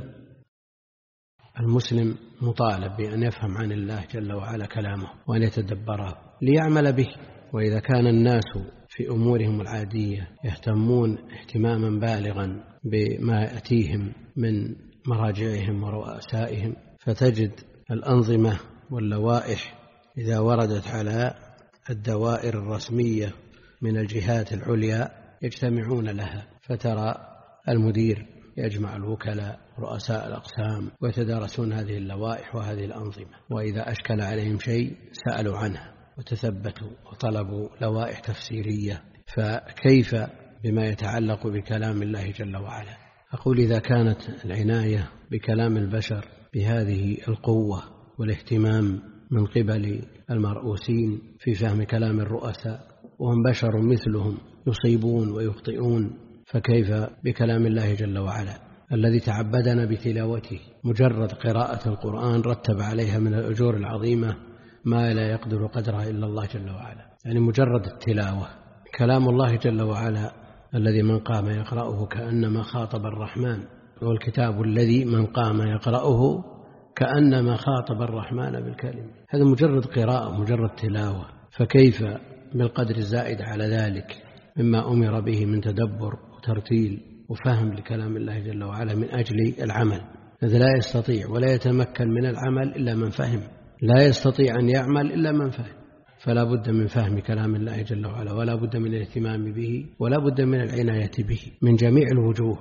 المسلم مطالب بأن يفهم عن الله جل وعلا كلامه وأن يتدبره ليعمل به. وإذا كان الناس في أمورهم العادية يهتمون اهتماما بالغا بما يأتيهم من مراجعهم ورؤسائهم، فتجد الأنظمة واللوائح إذا وردت على الدوائر الرسمية من الجهات العليا يجتمعون لها، فترى المدير يجمع الوكلاء رؤساء الأقسام ويتدارسون هذه اللوائح وهذه الأنظمة، وإذا أشكل عليهم شيء سألوا عنها وتثبتوا وطلبوا لوائح تفسيرية. فكيف بما يتعلق بكلام الله جل وعلا؟ أقول إذا كانت العناية بكلام البشر بهذه القوة والاهتمام من قبل المرؤوسين في فهم كلام الرؤساء، وهم بشر مثلهم يصيبون ويخطئون، فكيف بكلام الله جل وعلا الذي تعبدنا بتلاوته؟ مجرد قراءة القرآن رتب عليها من الأجور العظيمة ما لا يقدر قدرها إلا الله جل وعلا. يعني مجرد التلاوة كلام الله جل وعلا الذي من قام يقرأه كأنما خاطب الرحمن، والكتاب الذي من قام يقرأه كأنما خاطب الرحمن بالكلمة. هذا مجرد قراءة، مجرد تلاوة، فكيف بالقدر الزائد على ذلك مما أمر به من تدبر وترتيل وفهم لكلام الله جل وعلا من أجل العمل. هذا لا يستطيع ولا يتمكن من العمل إلا من فهم، لا يستطيع أن يعمل إلا من فهم. فلا بد من فهم كلام الله جل وعلا، ولا بد من الاهتمام به، ولا بد من العناية به من جميع الوجوه.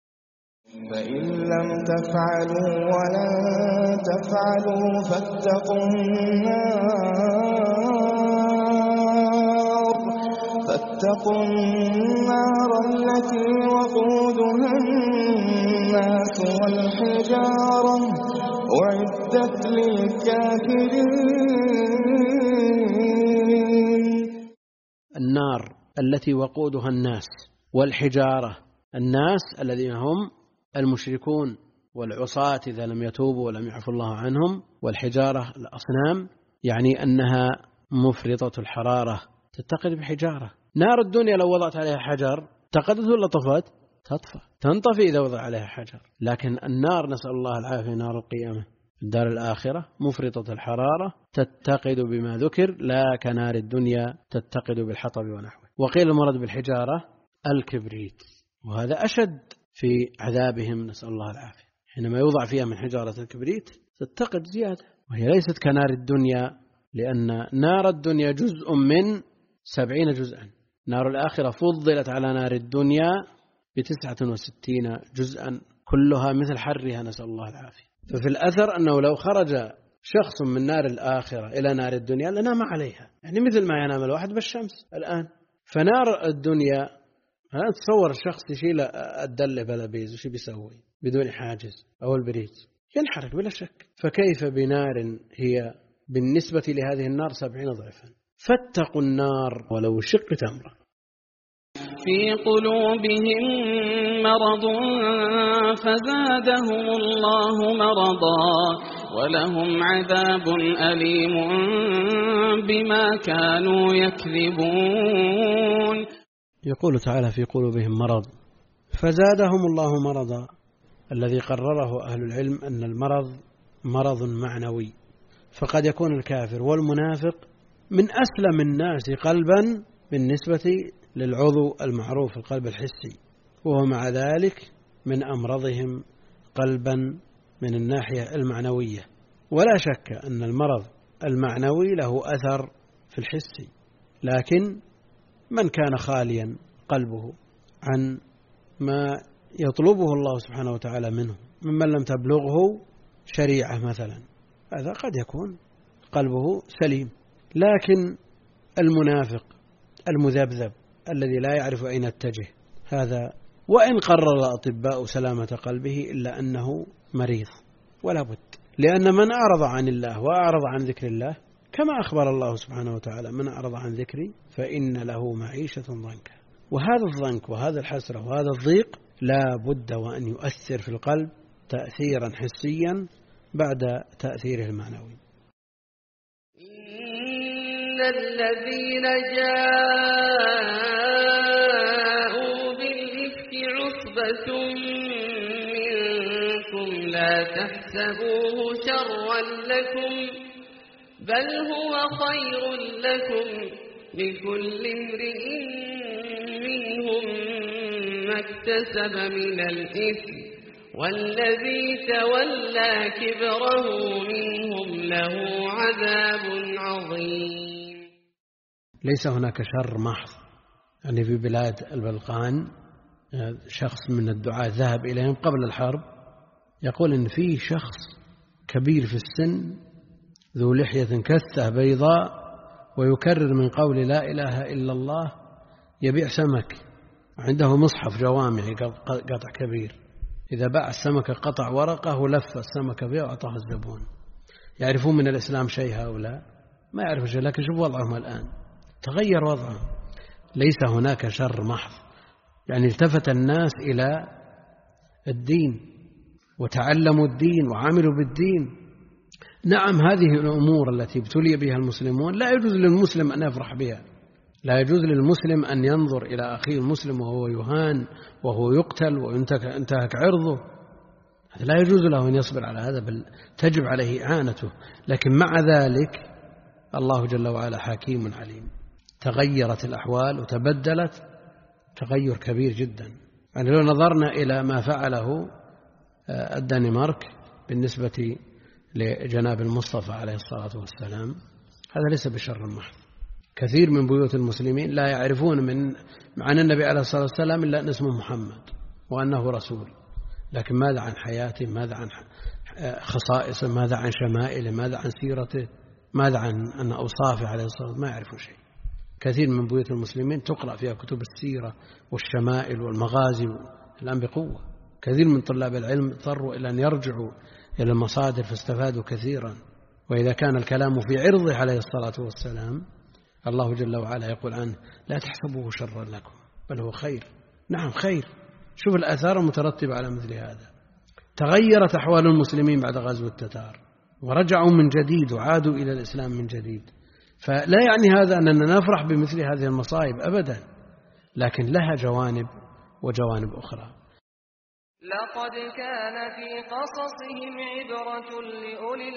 فإن لم تفعلوا ولن تفعلوا فاتقوا النار فاتقوا النار التي وقودها الناس والحجارة أعدت للكافرين. النار التي وقودها الناس والحجارة، الناس الذين هم المشركون والعصاة إذا لم يتوبوا ولم يعفو الله عنهم، والحجارة الأصنام، يعني أنها مفرطة الحرارة تتقد بحجارة. نار الدنيا لو وضعت عليها حجر تقدت ولا طفت؟ تطفى، تنطفي إذا وضع عليها حجر. لكن النار نسأل الله العافية نار القيامة في الدار الآخرة مفرطة الحرارة تتقد بما ذكر، لا كنار الدنيا تتقد بالحطب ونحوه. وقيل المراد بالحجارة الكبريت، وهذا أشد في عذابهم نسأل الله العافية. حينما يوضع فيها من حجارة الكبريت تتقد زيادة، وهي ليست كنار الدنيا، لأن نار الدنيا جزء من سبعين جزءا، نار الآخرة فضلت على نار الدنيا بتسعة وستين جزءا كلها مثل حرها نسأل الله العافية. ففي الأثر أنه لو خرج شخص من نار الآخرة إلى نار الدنيا لنام عليها، يعني مثل ما ينام الواحد بالشمس الآن. فنار الدنيا ها تصور الشخص يشيل الدلة بلا بيز وش بيسوي بدون حاجز أو البريز؟ ينحرق بلا شك. فكيف بنار هي بالنسبة لهذه النار سبعين ضعفا؟ فاتقوا النار ولو شق تمرة. في قلوبهم مرض فزادهم الله مرضا ولهم عذاب أليم بما كانوا يكذبون. يقول تعالى في قلوبهم مرض فزادهم الله مرضا. الذي قرره أهل العلم أن المرض مرض معنوي، فقد يكون الكافر والمنافق من أسلم الناس قلبا بالنسبة للعضو المعروف القلب الحسي، وهو مع ذلك من أمرضهم قلبا من الناحية المعنوية. ولا شك أن المرض المعنوي له أثر في الحسي، لكن من كان خاليا قلبه عن ما يطلبه الله سبحانه وتعالى منه ممن لم تبلغه شريعة مثلا، هذا قد يكون قلبه سليم. لكن المنافق المذبذب الذي لا يعرف أين يتجه، هذا وإن قرر الأطباء سلامة قلبه إلا أنه مريض ولا بد، لأن من أعرض عن الله وأعرض عن ذكر الله كما أخبر الله سبحانه وتعالى: من أعرض عن ذكري فإن له معيشة ضنكا. وهذا الضنك وهذا الحسرة وهذا الضيق لا بد وأن يؤثر في القلب تأثيرا حسيا بعد تأثيره المعنوي. إن الذين جاءوا بالإفك عصبة منكم لا تحسبوه شرا لكم بل هو خير لكم لكل امرئ منهم ما اكتسب من الإثم والذي تولى كبره منهم له عذاب عظيم. ليس هناك شر محض، يعني في بلاد البلقان شخص من الدعاة ذهب إليهم قبل الحرب يقول إن فيه شخص كبير في السن ذو لحية كثة بيضاء ويكرر من قول لا إله إلا الله، يبيع سمك، عنده مصحف جوامعي قطع كبير، إذا باع السمكة قطع ورقة ولف السمكة بها وأعطاه الزبون. يعرفون من الإسلام شيء هؤلاء؟ ما يعرفون شيء، لكن شوف وضعهم الآن، تغير وضعهم. ليس هناك شر محض، يعني التفت الناس إلى الدين وتعلموا الدين وعملوا بالدين. نعم، هذه الأمور التي ابتلي بها المسلمون لا يجوز للمسلم أن يفرح بها، لا يجوز للمسلم أن ينظر إلى أخيه المسلم وهو يهان وهو يقتل وينتهك عرضه، هذا لا يجوز له أن يصبر على هذا، بل تجب عليه إعانته. لكن مع ذلك الله جل وعلا حكيم عليم، تغيرت الأحوال وتبدلت تغير كبير جدا. يعني لو نظرنا إلى ما فعله الدنمارك بالنسبة لجناب المصطفى عليه الصلاة والسلام، هذا ليس بشر محض. كثير من بيوت المسلمين لا يعرفون من عن النبي عليه الصلاة والسلام إلا أن اسمه محمد وأنه رسول، لكن ماذا عن حياته، ماذا عن خصائصه، ماذا عن شمائله، ماذا عن سيرته، ماذا عن أن أوصافه عليه الصلاة والسلام، ما يعرفون شيء. كثير من بيوت المسلمين تقرأ فيها كتب السيرة والشمائل والمغازي الآن بقوة. كثير من طلاب العلم اضطروا إلى أن يرجعوا إلى المصادر فاستفادوا كثيرا. وإذا كان الكلام في عرضه عليه الصلاة والسلام، الله جل وعلا يقول عنه: لا تحسبوه شرا لكم بل هو خير. نعم خير. شوف الآثار المترتبة على مثل هذا. تغيرت أحوال المسلمين بعد غزو التتار ورجعوا من جديد وعادوا إلى الإسلام من جديد. فلا يعني هذا أننا نفرح بمثل هذه المصائب أبدا، لكن لها جوانب وجوانب أخرى. لقد كان في قصصهم عبرة لأولي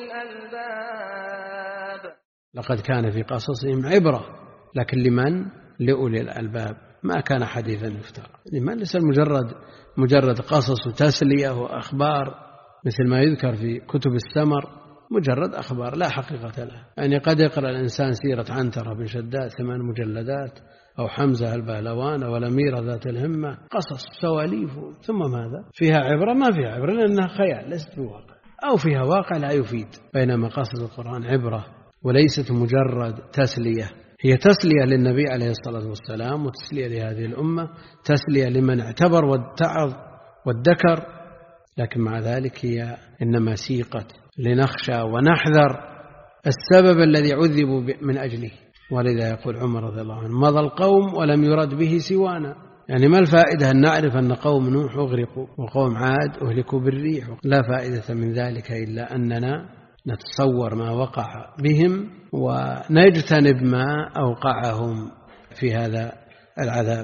الألباب. لقد كان في قصصهم عبرة، لكن لمن؟ لأولي الألباب، ما كان حديثا يفترى. لمن؟ ليس مجرد مجرد قصص وتسلية وأخبار مثل ما يذكر في كتب السمر، مجرد أخبار لا حقيقة لها. يعني قد يقرأ الإنسان سيرة عنترة بن شداد ثمان مجلدات، أو حمزة البهلوان أو الأميرة ذات الهمة، قصص سواليف، ثم ماذا؟ فيها عبرة؟ ما فيها عبرة لأنها خيال ليست بواقع، أو فيها واقع لا يفيد. بينما قصص القرآن عبرة وليست مجرد تسلية، هي تسلية للنبي عليه الصلاة والسلام وتسلية لهذه الأمة، تسلية لمن اعتبر واتعظ وادكر، لكن مع ذلك هي إنما سيقت لنخشى ونحذر السبب الذي عذبوا من أجله. ولذا يقول عمر رضي الله عنه: مضى القوم ولم يرد به سوانا. يعني ما الفائدة أن نعرف أن قوم نوح أغرقوا وقوم عاد أهلكوا بالريح؟ لا فائدة من ذلك إلا أننا نتصور ما وقع بهم ونجتنب ما أوقعهم في هذا العذاب.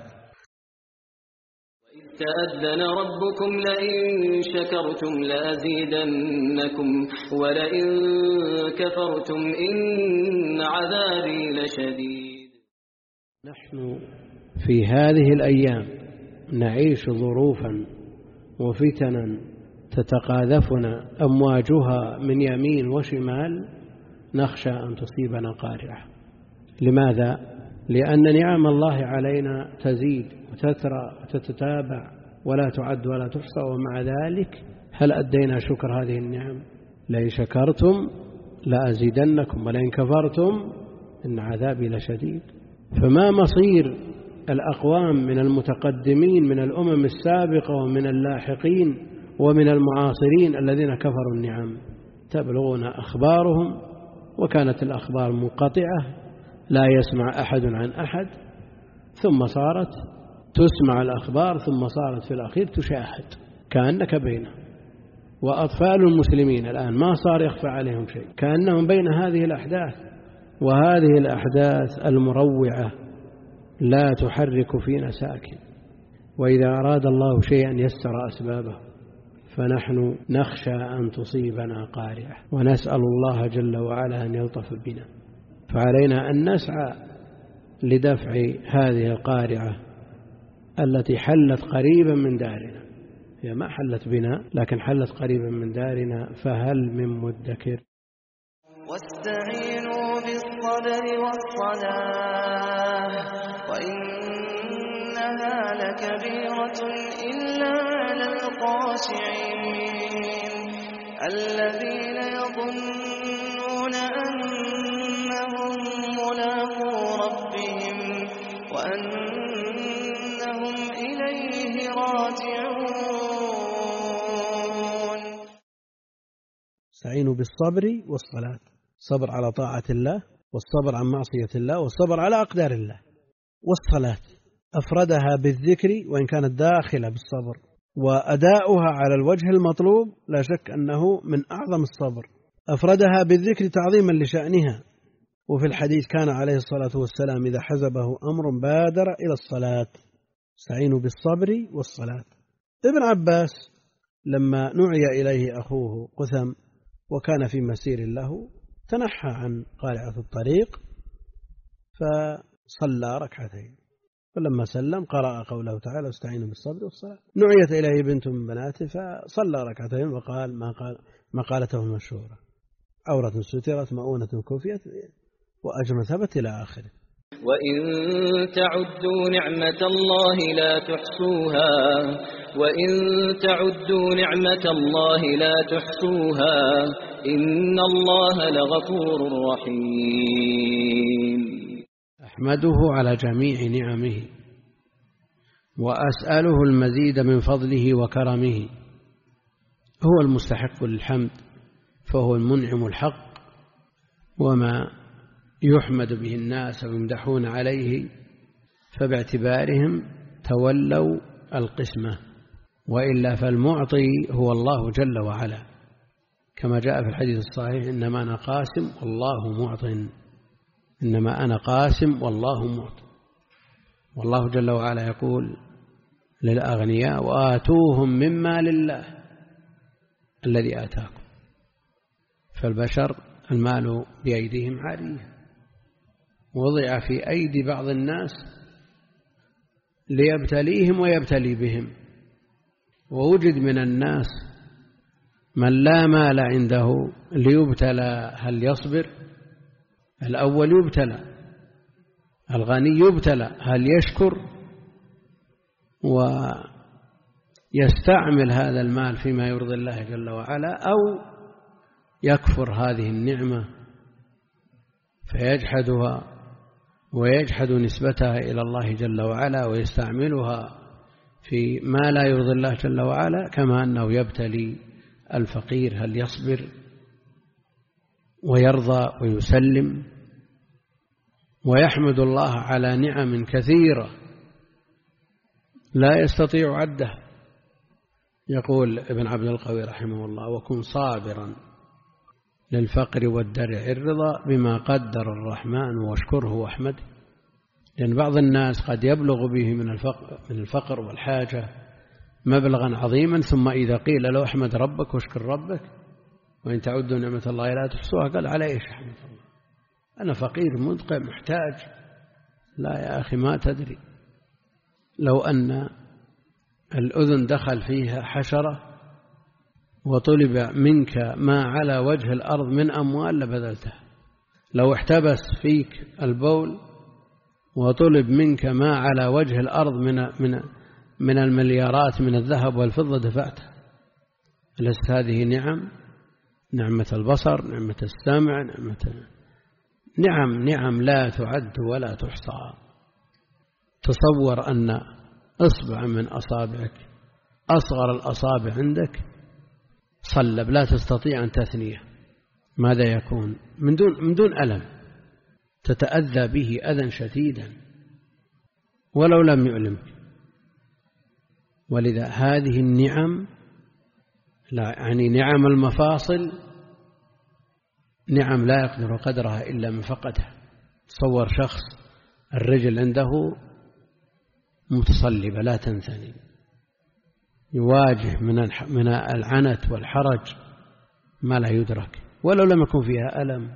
تأذن ربكم لئن شكرتم لأزيدنكم ولئن كفرتم إن عذابي لشديد. نحن في هذه الأيام نعيش ظروفا وفتنا تتقاذفنا أمواجها من يمين وشمال نخشى أن تصيبنا قارعة. لماذا؟ لأن نعم الله علينا تزيد وتترى وتتتابع ولا تعد ولا تحصى، ومع ذلك هل أدينا شكر هذه النعم؟ لئن شكرتم لأزيدنكم ولئن كفرتم إن عذابي لشديد. فما مصير الأقوام من المتقدمين من الأمم السابقة ومن اللاحقين ومن المعاصرين الذين كفروا النعم؟ تبلغنا أخبارهم وكانت الأخبار منقطعة لا يسمع أحد عن أحد، ثم صارت تسمع الأخبار، ثم صارت في الأخير تشاهد كأنك بينهم. وأطفال المسلمين الآن ما صار يخفى عليهم شيء، كأنهم بين هذه الأحداث، وهذه الأحداث المروعة لا تحرك فينا ساكن. وإذا أراد الله شيئا يسر أسبابه، فنحن نخشى أن تصيبنا قارعة ونسأل الله جل وعلا أن يلطف بنا. فعلينا أن نسعى لدفع هذه القارعة التي حلت قريبا من دارنا. هي ما حلت بنا لكن حلت قريبا من دارنا، فهل من مدكر؟ واستعينوا بالصبر والصلاة وإنها لكبيرة إلا على الخاشعين الذين يظنون أنهم ملاقو ربهم وأنهم إليه راجعون. استعينوا بالصبر والصلاة، صبر على طاعة الله، والصبر عن معصية الله، والصبر على أقدار الله. والصلاة أفردها بالذكر وإن كانت داخلة بالصبر، وأداؤها على الوجه المطلوب لا شك أنه من أعظم الصبر. أفردها بالذكر تعظيما لشأنها. وفي الحديث كان عليه الصلاة والسلام إذا حزبه أمر بادر إلى الصلاة. استعينوا بالصبر والصلاة. ابن عباس لما نعي إليه أخوه قثم وكان في مسير له تنحى عن قارعة الطريق فصلى ركعتين، فلما سلم قرأ قوله تعالى استعينوا بالصبر والصلاة. نعيت إليه بنت من بناته فصلى ركعتين وقال ما, قال ما قالته المشهورة: عورة سترت مؤونة كفيت وأجر ثبت إلى آخره. وإن تعدوا نعمة الله لا تحصوها وإن تعدوا نعمة الله لا تحصوها إن الله لغفور رحيم. أحمده على جميع نعمه وأسأله المزيد من فضله وكرمه. هو المستحق للحمد فهو المنعم الحق، وما يحمد به الناس ويمدحون عليه فباعتبارهم تولوا القسمة، وإلا فالمعطي هو الله جل وعلا، كما جاء في الحديث الصحيح: إنما أنا قاسم والله معط، إنما أنا قاسم والله معط. والله جل وعلا يقول للأغنياء: وآتوهم مما لله الذي آتاكم. فالبشر المال بأيديهم عارية، وضع في أيدي بعض الناس ليبتليهم ويبتلي بهم. ووجد من الناس من لا مال عنده ليبتلى هل يصبر؟ الأول يبتلى، الغني يبتلى هل يشكر ويستعمل هذا المال فيما يرضي الله جل وعلا، أو يكفر هذه النعمة فيجحدها ويجحد نسبتها إلى الله جل وعلا ويستعملها في ما لا يرضي الله جل وعلا، كما أنه يبتلي الفقير هل يصبر ويرضى ويسلم ويحمد الله على نعم كثيرة لا يستطيع عدها. يقول ابن عبد القوي رحمه الله: وكن صابرا للفقر والدرع الرضا بما قدر الرحمن واشكره واحمده. لأن بعض الناس قد يبلغ به من الفقر, من الفقر والحاجة مبلغا عظيما، ثم إذا قيل له احمد ربك واشكر ربك وإن تعدوا نعمة الله لا تحصوها قال: على إيش أحمد الله؟ أنا فقير مدقع محتاج. لا يا أخي، ما تدري، لو أن الأذن دخل فيها حشرة وطلب منك ما على وجه الأرض من أموال لبذلته. لو احتبس فيك البول وطلب منك ما على وجه الأرض من من من المليارات من الذهب والفضة دفعته. لست هذه نعم؟ نعمة البصر، نعمة السمع، نعمة نعم نعم لا تعد ولا تحصى. تصور أن أصبع من أصابعك أصغر الأصابع عندك صلب لا تستطيع أن تثنيه، ماذا يكون؟ من دون من دون ألم تتأذى به أذى شديدا ولو لم يؤلمك. ولذا هذه النعم لا يعني نعم المفاصل نعم لا يقدر قدرها إلا من فقدها. تصور شخص الرجل عنده متصلبة لا تنثني، يواجه من من العنت والحرج ما لا يدرك ولو لم يكن فيها ألم.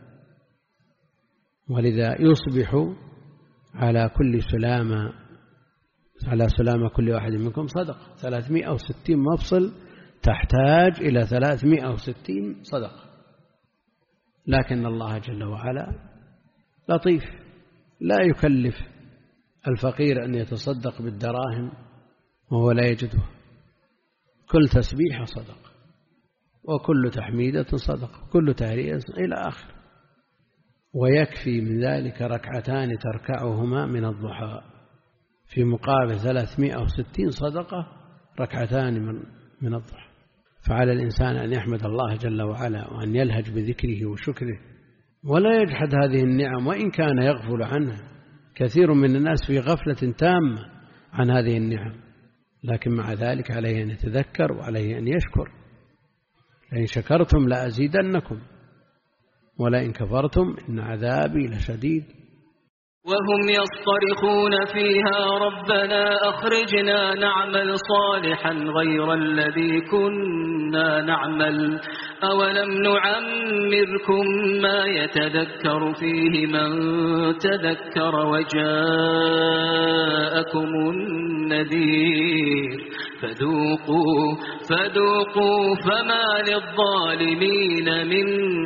ولذا يصبح على كل سلامة على سلامة كل واحد منكم صدقة. ثلاثمائة وستين مفصل تحتاج إلى ثلاثمائة وستين صدقة. لكن الله جل وعلا لطيف لا يكلف الفقير أن يتصدق بالدراهم وهو لا يجده. كل تسبيحة صدقة وكل تحميدة صدقة وكل تهليل إلى آخر. ويكفي من ذلك ركعتان تركعهما من الضحى في مقابل ثلاثمائة وستين صدقة ركعتان من من الضحى. فعلى الإنسان أن يحمد الله جل وعلا وأن يلهج بذكره وشكره ولا يجحد هذه النعم وإن كان يغفل عنها. كثير من الناس في غفلة تامة عن هذه النعم، لكن مع ذلك عليه أن يتذكر وعليه أن يشكر. لئن شكرتم لأزيدنكم ولئن كفرتم إن عذابي لشديد. وهم يصطرخون فيها ربنا أخرجنا نعمل صالحا غير الذي كنا نعمل أولم نعمركم ما يتذكر فيه من تذكر وجاءكم النذير فذوقوا فذوقوا فما للظالمين من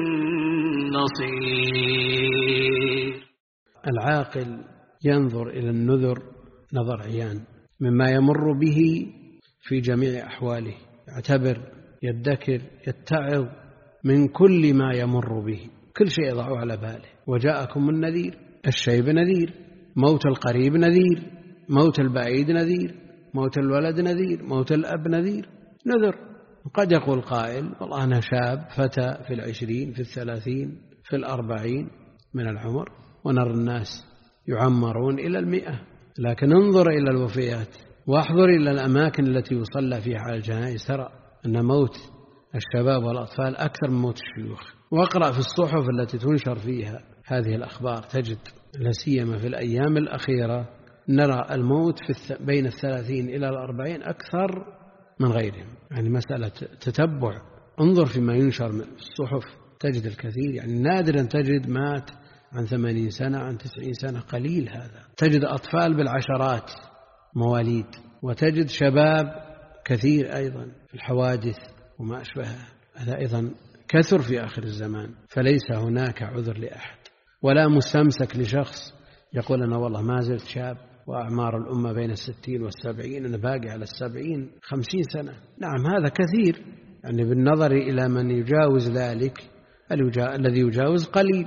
نصير. العاقل ينظر إلى النذر نظر عيان مما يمر به في جميع أحواله، يعتبر يدكر يتعظ من كل ما يمر به، كل شيء يضعه على باله. وجاءكم النذير، الشيب نذير، موت القريب نذير، موت البعيد نذير، موت الولد نذير، موت الأب نذير، نذر. وقد يقول قائل والله أنا شاب فتى في العشرين في الثلاثين في الأربعين من العمر ونرى الناس يعمرون إلى المئة، لكن انظر إلى الوفيات واحضر إلى الأماكن التي يصلى فيها على الجنائز ترى أن موت الشباب والأطفال أكثر من موت الشيوخ. واقرأ في الصحف التي تنشر فيها هذه الأخبار تجد لا سيما في الأيام الأخيرة نرى الموت في بين الثلاثين إلى الأربعين أكثر من غيرهم. يعني مسألة تتبع، انظر فيما ينشر من الصحف تجد الكثير، يعني نادرا تجد مات عن ثمانين سنة عن تسعين سنة، قليل هذا. تجد أطفال بالعشرات مواليد، وتجد شباب كثير أيضا في الحوادث وما أشبهها. هذا أيضا كثر في آخر الزمان. فليس هناك عذر لأحد ولا مستمسك لشخص يقول أنا والله ما زلت شاب وأعمار الأمة بين الستين والسبعين، أنا باقي على السبعين خمسين سنة. نعم هذا كثير، يعني بالنظر إلى من يجاوز ذلك الذي يجاوز قليل،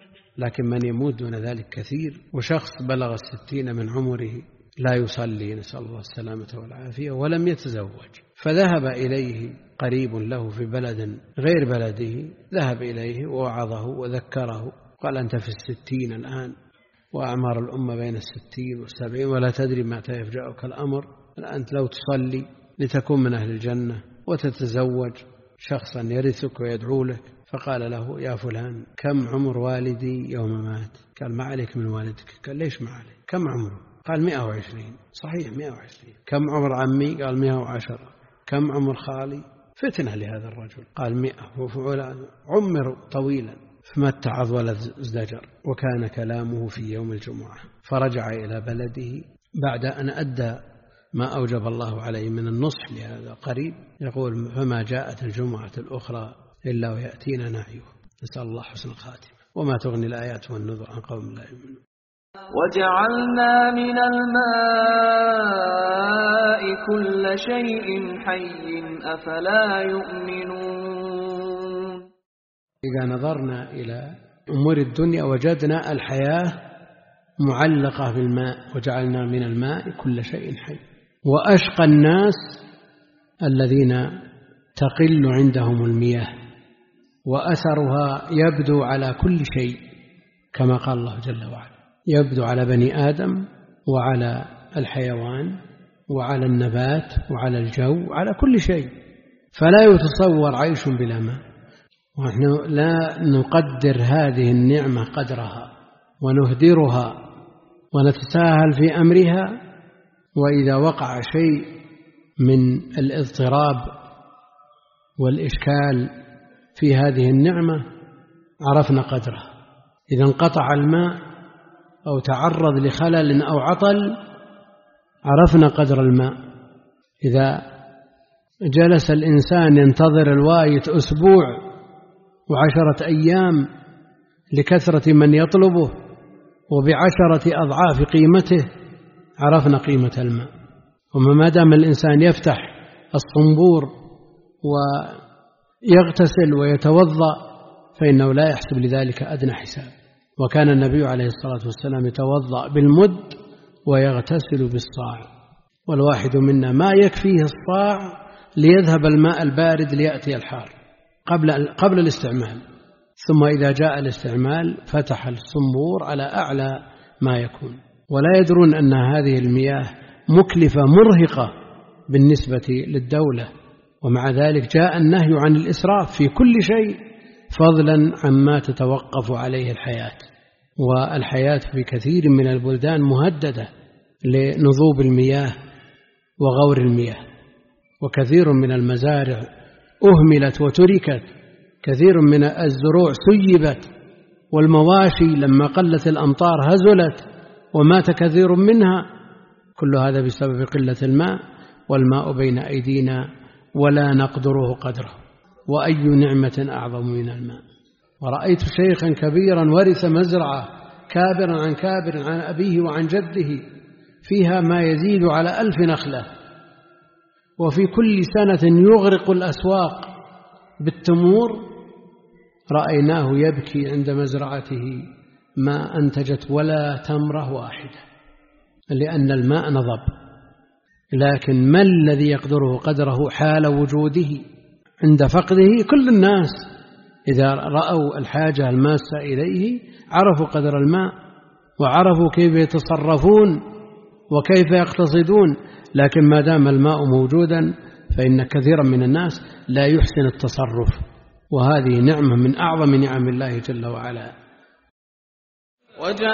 لكن من يموت دون ذلك كثير. وشخص بلغ الستين من عمره لا يصلي نسأل الله السلامة والعافية ولم يتزوج، فذهب إليه قريب له في بلد غير بلده، ذهب إليه ووعظه وذكره قال أنت في الستين الآن وأعمار الأمة بين الستين والسبعين ولا تدري متى يفجأك الأمر، أنت لو تصلي لتكون من أهل الجنة وتتزوج شخصا يرثك ويدعو لك. فقال له يا فلان كم عمر والدي يوم مات؟ قال ما عليك من والدك. قال ليش ما عليك؟ كم عمره؟ قال مئة وعشرين. صحيح مئة وعشرين. كم عمر عمي؟ قال مئة وعشرة. كم عمر خالي؟ فتنة لهذا الرجل. قال مئة. عمر طويلا فما اتعظ ولا ازدجر. وكان كلامه في يوم الجمعة، فرجع إلى بلده بعد أن أدى ما أوجب الله عليه من النصح لهذا قريب. يقول فما جاءت الجمعة الأخرى إلا ويأتينا نعيه. نسأل الله حسن الخاتمة. وما تغني الآيات والنذر عن قوم لا يؤمنون. وجعلنا من الماء كل شيء حي أفلا يؤمنون. إذا نظرنا إلى أمور الدنيا وجدنا الحياة معلقة بالماء. وجعلنا من الماء كل شيء حي. وأشقى الناس الذين تقل عندهم المياه وأثرها يبدو على كل شيء كما قال الله جل وعلا، يبدو على بني آدم وعلى الحيوان وعلى النبات وعلى الجو وعلى كل شيء. فلا يتصور عيش بلا ماء، ونحن لا نقدر هذه النعمة قدرها ونهدرها ونتساهل في أمرها. وإذا وقع شيء من الاضطراب والإشكال في هذه النعمة عرفنا قدرها. إذا انقطع الماء أو تعرض لخلل أو عطل عرفنا قدر الماء. إذا جلس الإنسان ينتظر الوايت أسبوع وعشرة أيام لكثرة من يطلبه وبعشرة أضعاف قيمته عرفنا قيمة الماء. وما دام الإنسان يفتح الصنبور ويغتسل ويتوضأ فإنه لا يحسب لذلك أدنى حساب. وكان النبي عليه الصلاة والسلام يتوضأ بالمد ويغتسل بالصاع، والواحد منا ما يكفيه الصاع ليذهب الماء البارد ليأتي الحار قبل قبل الاستعمال، ثم إذا جاء الاستعمال فتح الصنبور على أعلى ما يكون. ولا يدرون أن هذه المياه مكلفة مرهقة بالنسبة للدولة، ومع ذلك جاء النهي عن الإسراف في كل شيء فضلا عما تتوقف عليه الحياة. والحياة في كثير من البلدان مهددة لنضوب المياه وغور المياه، وكثير من المزارع أهملت وتركت، كثير من الزروع سيبت، والمواشي لما قلت الأمطار هزلت ومات كثير منها. كل هذا بسبب قلة الماء، والماء بين أيدينا ولا نقدره قدره. وأي نعمة أعظم من الماء. ورأيت شيخا كبيرا ورث مزرعة كابرا عن كابر عن أبيه وعن جده فيها ما يزيد على ألف نخلة، وفي كل سنة يغرق الأسواق بالتمور. رأيناه يبكي عند مزرعته ما أنتجت ولا تمرة واحدة لأن الماء نضب. لكن ما الذي يقدره قدره حال وجوده؟ عند فقده كل الناس إذا رأوا الحاجة الماسة إليه عرفوا قدر الماء وعرفوا كيف يتصرفون وكيف يقتصدون. لكن ما دام الماء موجودا فإن كثيرا من الناس لا يحسن التصرف، وهذه نعمة من أعظم نعم الله جل وعلا. وجاءت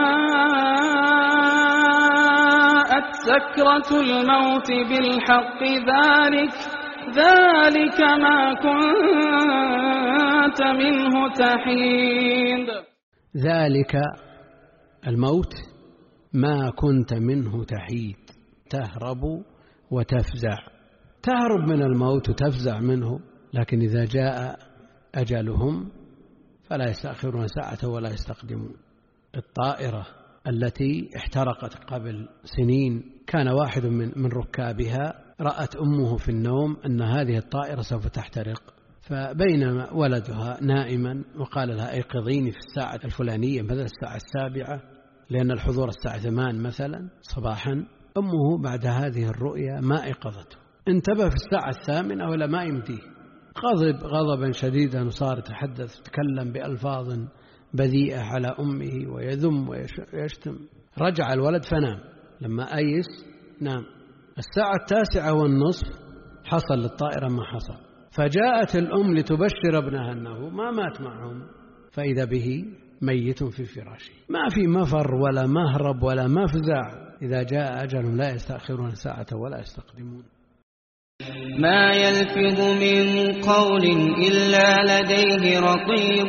سكرة الموت بالحق ذلك ذلك ما كنت منه تحيد. ذلك الموت ما كنت منه تحيد، تهرب وتفزع. تهرب من الموت وتفزع منه، لكن إذا جاء أجلهم فلا يستأخرون ساعة ولا يستقدمون. الطائرة التي احترقت قبل سنين كان واحد من من ركابها رأت أمه في النوم أن هذه الطائرة سوف تحترق، فبينما ولدها نائما وقال لها أيقظيني في الساعة الفلانية مثلا الساعة السابعة، لأن الحضور الساعة ثمان مثلا صباحا. أمه بعد هذه الرؤيا ما أيقظته، انتبه في الساعة الثامنة ولا ما يمديه، غضب غضبا شديدا وصار يتحدث يتكلم بألفاظ بذيئة على أمه ويذم ويشتم. رجع الولد فنام، لما أيس نام. الساعة التاسعة والنصف حصل للطائرة ما حصل، فجاءت الأم لتبشر ابنها أنه ما مات معهم، فإذا به ميت في فراشه. ما في مفر ولا مهرب ولا مفزع. إذا جاء أجل لا يستأخرون ساعة ولا يستقدمون. ما يلفظ من قول إلا لديه رقيب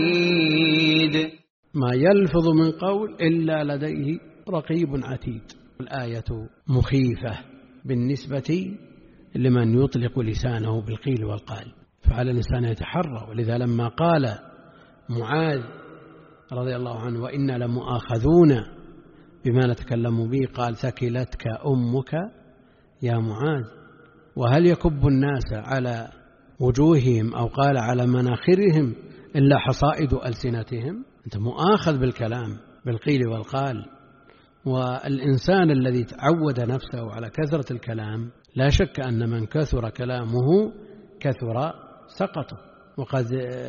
عتيد. ما يلفظ من قول إلا لديه رقيب عتيد. الآية مخيفة بالنسبة لمن يطلق لسانه بالقيل والقال، فعلى الإنسان يتحرى. ولذا لما قال معاذ رضي الله عنه وإنا لمؤاخذون بما نتكلم به، قال ثكلتك أمك يا معاذ. وهل يكب الناس على وجوههم أو قال على مناخرهم إلا حصائد ألسنتهم؟ أنت مؤاخذ بالكلام بالقيل والقال. والإنسان الذي تعود نفسه على كثرة الكلام لا شك أن من كثر كلامه كثر سقطه، وقد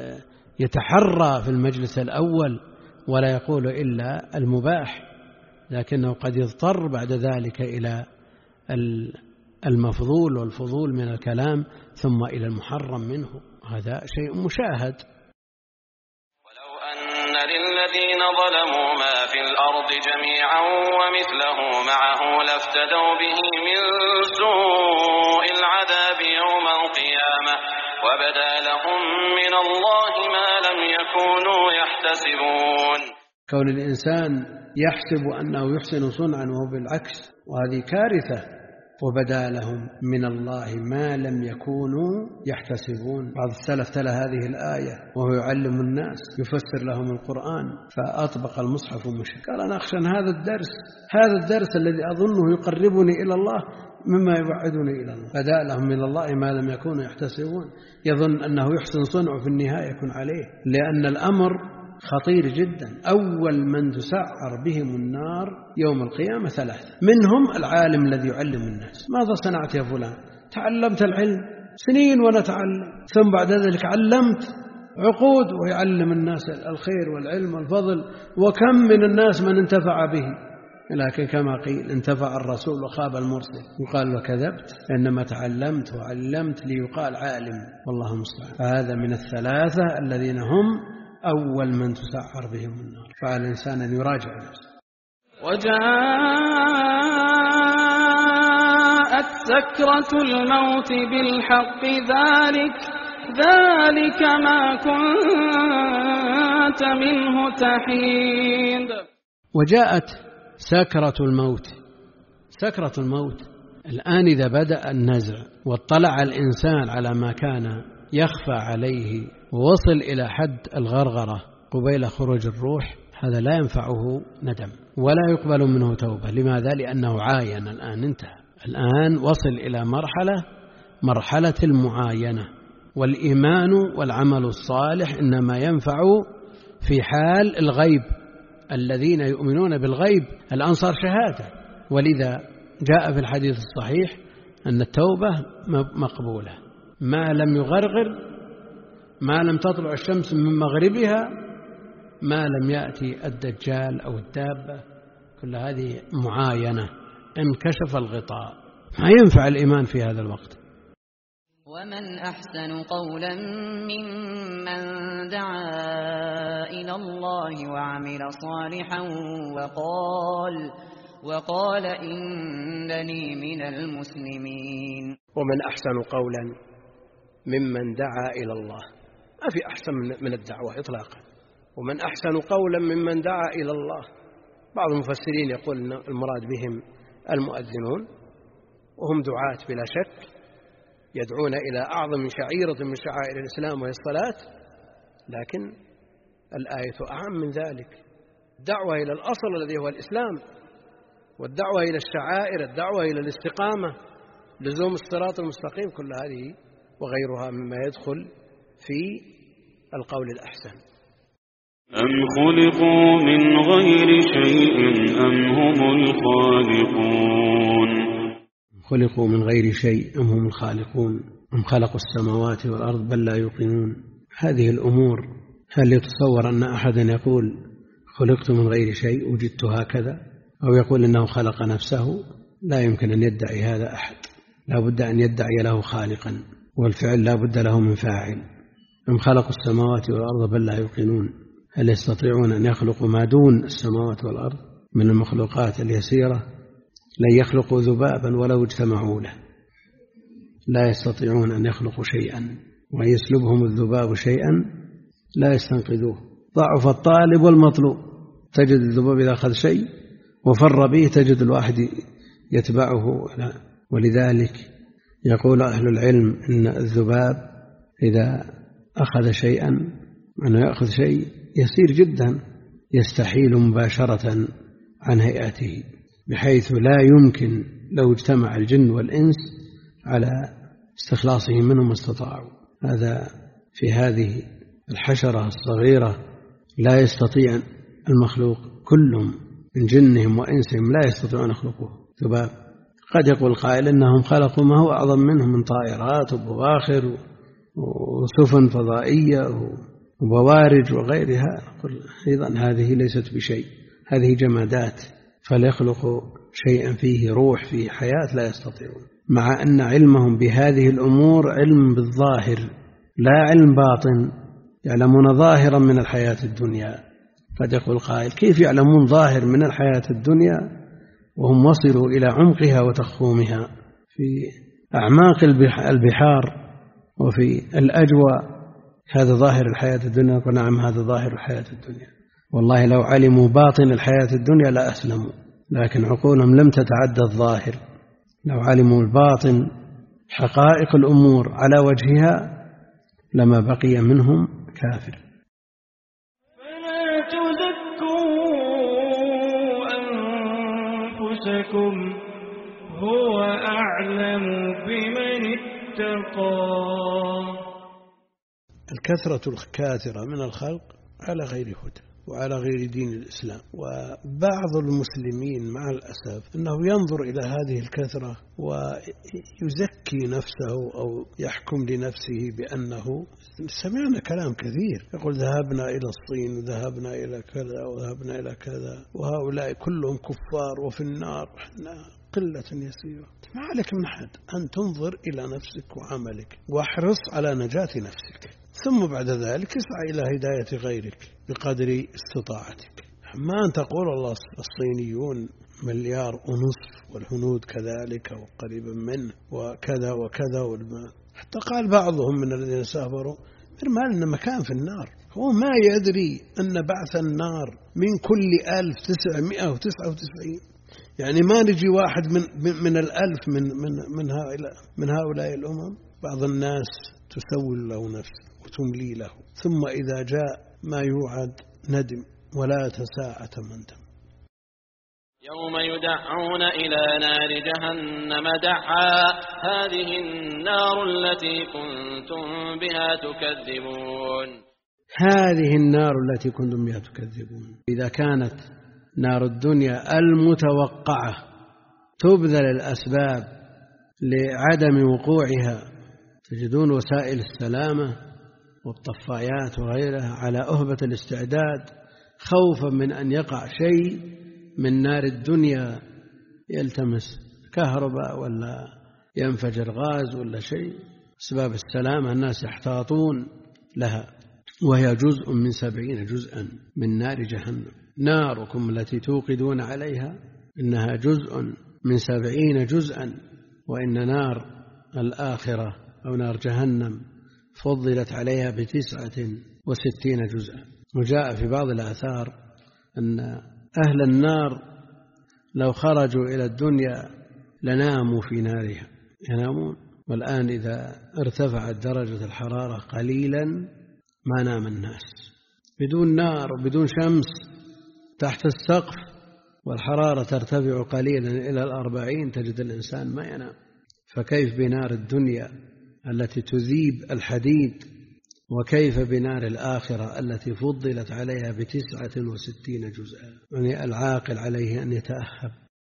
يتحرى في المجلس الأول ولا يقول إلا المباح، لكنه قد يضطر بعد ذلك إلى المفضول والفضول من الكلام ثم إلى المحرم منه. هذا شيء مشاهد. ولو أن للذين ظلموا ما في الأرض جميعا ومثله معه لافتدوا به من سوء العذاب يوم القيامة وبدا لهم من الله ما لم يكونوا يحتسبون. كون الإنسان يحسب أنه يحسن صنعا وهو بالعكس، وهذه كارثة. وبدا لهم من الله ما لم يكونوا يحتسبون. بعض السلف تلا هذه الآية وهو يعلم الناس يفسر لهم القرآن فأطبق المصحف ومشى، قال أنا أخشى أن هذا الدرس هذا الدرس الذي أظنه يقربني إلى الله مما يبعدني إلى الله. بدا لهم من الله ما لم يكونوا يحتسبون، يظن أنه يحسن صنعه في النهاية يكون عليه، لأن الأمر خطير جدا. أول من تسعر بهم النار يوم القيامة ثلاثة، منهم العالم الذي يعلم الناس. ماذا صنعت يا فلان؟ تعلمت العلم سنين وأنا أتعلم، ثم بعد ذلك علمت عقود ويعلم الناس الخير والعلم والفضل، وكم من الناس من انتفع به، لكن كما قيل انتفع الرسول وخاب المرسل. يقال وكذبت، إنما تعلمت وعلمت ليقال عالم، والله المستعان. فهذا من الثلاثة الذين هم أول من تسعر بهم النار، فعلى الإنسان أن يراجع نفسه. وجاءت سكرة الموت بالحق ذلك ذلك ما كنت منه تحيد. وجاءت سكرة الموت. سكرة الموت الآن إذا بدأ النزع واطلع الإنسان على ما كان يخفى عليه ووصل إلى حد الغرغرة قبيل خروج الروح، هذا لا ينفعه ندم ولا يقبل منه توبة. لماذا؟ لأنه عاين، الآن انتهى، الآن وصل إلى مرحلة مرحلة المعاينة. والإيمان والعمل الصالح إنما ينفع في حال الغيب. الذين يؤمنون بالغيب الآن صار شهادة، ولذا جاء في الحديث الصحيح أن التوبة مقبولة ما لم يغرغر، ما لم تطلع الشمس من مغربها، ما لم يأتي الدجال أو الدابة. كل هذه معاينة، انكشف الغطاء، ما ينفع الإيمان في هذا الوقت. ومن أحسن قولا ممن دعا إلى الله وعمل صالحا وقال وقال إنني من المسلمين. ومن أحسن قولا ممن دعا إلى الله، ما في أحسن من الدعوة إطلاقا. ومن أحسن قولا ممن دعا إلى الله. بعض المفسرين يقول أن المراد بهم المؤذنون، وهم دعاة بلا شك، يدعون إلى أعظم شعيرة من شعائر الإسلام وهي الصلاة، لكن الآية أعم من ذلك. الدعوة إلى الأصل الذي هو الإسلام، والدعوة إلى الشعائر، الدعوة إلى الاستقامة، لزوم الصراط المستقيم، كل هذه وغيرها مما يدخل في القول الأحسن. أم خلقوا من غير شيء أم هم الخالقون. خلقوا من غير شيء أم هم الخالقون. أم خلقوا السماوات والأرض بل لا يوقنون. هذه الأمور، هل يتصور أن أحدا يقول خلقت من غير شيء وجدت هكذا، أو يقول إنه خلق نفسه؟ لا يمكن أن يدعي هذا أحد، لا بد أن يدعي له خالقا، والفعل لا بد له من فاعل. أم خلقوا السماوات والأرض بل لا يوقنون. هل يستطيعون أن يخلقوا ما دون السماوات والأرض من المخلوقات اليسيرة؟ لن يخلقوا ذبابا ولو اجتمعوا له، لا يستطيعون أن يخلقوا شيئا، ويسلبهم الذباب شيئا لا يستنقذوه. ضعف الطالب والمطلوب. تجد الذباب إذا أخذ شيء وفر به تجد الواحد يتبعه. ولذلك يقول أهل العلم إن الذباب إذا أخذ شيئا أنه يأخذ شيء يسير جدا يستحيل مباشرة عن هيئته، بحيث لا يمكن لو اجتمع الجن والإنس على استخلاصه منهم ما استطاعوا. هذا في هذه الحشرة الصغيرة لا يستطيع المخلوق كلهم من جنهم وإنسهم لا يستطيعون أن يخلقوه ذباب. قد يقول قائل إنهم خلقوا ما هو أعظم منهم من طائرات وبواخر وسفن فضائية وبوارج وغيرها. أيضا هذه ليست بشيء، هذه جمادات، فليخلقوا شيئا فيه روح فيه حياة لا يستطيعون، مع أن علمهم بهذه الأمور علم بالظاهر لا علم باطن، يعلمون ظاهرا من الحياة الدنيا. قد يقول قائل كيف يعلمون ظاهر من الحياة الدنيا وهم وصلوا إلى عمقها وتخومها في أعماق البحار وفي الأجواء؟ هذا ظاهر الحياة الدنيا. نقول نعم هذا ظاهر الحياة الدنيا. والله لو علموا باطن الحياة الدنيا لا أسلموا، لكن عقولهم لم تتعدى الظاهر. لو علموا الباطن حقائق الأمور على وجهها لما بقي منهم كافر. فلا تزكوا أنفسكم هو أعلم بمن اتقى. الكثرة الكاثرة من الخلق على غير هدى وعلى غير دين الإسلام، وبعض المسلمين مع الأسف أنه ينظر إلى هذه الكثرة ويزكي نفسه أو يحكم لنفسه بأنه سمعنا كلام كثير يقول ذهبنا إلى الصين وذهبنا إلى كذا وذهبنا إلى كذا وهؤلاء كلهم كفار وفي النار، احنا قلة يسيرة. ما عليك من حد أن تنظر إلى نفسك وعملك واحرص على نجاة نفسك، ثم بعد ذلك اسعى إلى هداية غيرك بقدر استطاعتك. ما أن تقول الله الصينيون مليار ونصف والهنود كذلك وقريبا منه وكذا وكذا والما. حتى قال بعضهم من الذين سافروا ما لنا مكان في النار. هو ما يدري أن بعث النار من كل ألف تسعمائة وتسعة وتسعين، يعني ما نجي واحد من من الألف من من من هؤلاء من هؤلاء الأمم. بعض الناس تسول له نفسه وتملي له، ثم إذا جاء ما يوعد ندم ولا تساءة مندم. يوم يدعون إلى نار جهنم دعا هذه النار التي كنتم بها تكذبون. هذه النار التي كنتم بها تكذبون. إذا كانت نار الدنيا المتوقعة تبذل الأسباب لعدم وقوعها، تجدون وسائل السلامة والطفايات وغيرها على أهبة الاستعداد خوفا من أن يقع شيء من نار الدنيا يلتمس كهرباء ولا ينفجر غاز ولا شيء. أسباب السلامة الناس يحتاطون لها، وهي جزء من سبعين جزءا من نار جهنم. ناركم التي توقدون عليها إنها جزء من سبعين جزءا، وإن نار الآخرة أو نار جهنم فضلت عليها بتسعة وستين جزءا. وجاء في بعض الآثار أن أهل النار لو خرجوا إلى الدنيا لناموا في نارها، ينامون. والآن إذا ارتفعت درجة الحرارة قليلا ما نام الناس، بدون نار وبدون شمس تحت السقف والحرارة ترتفع قليلا إلى الأربعين تجد الإنسان ما ينام. فكيف بنار الدنيا التي تذيب الحديد، وكيف بنار الآخرة التي فضلت عليها بتسعة وستين جزءا. يعني العاقل عليه أن يتأهب.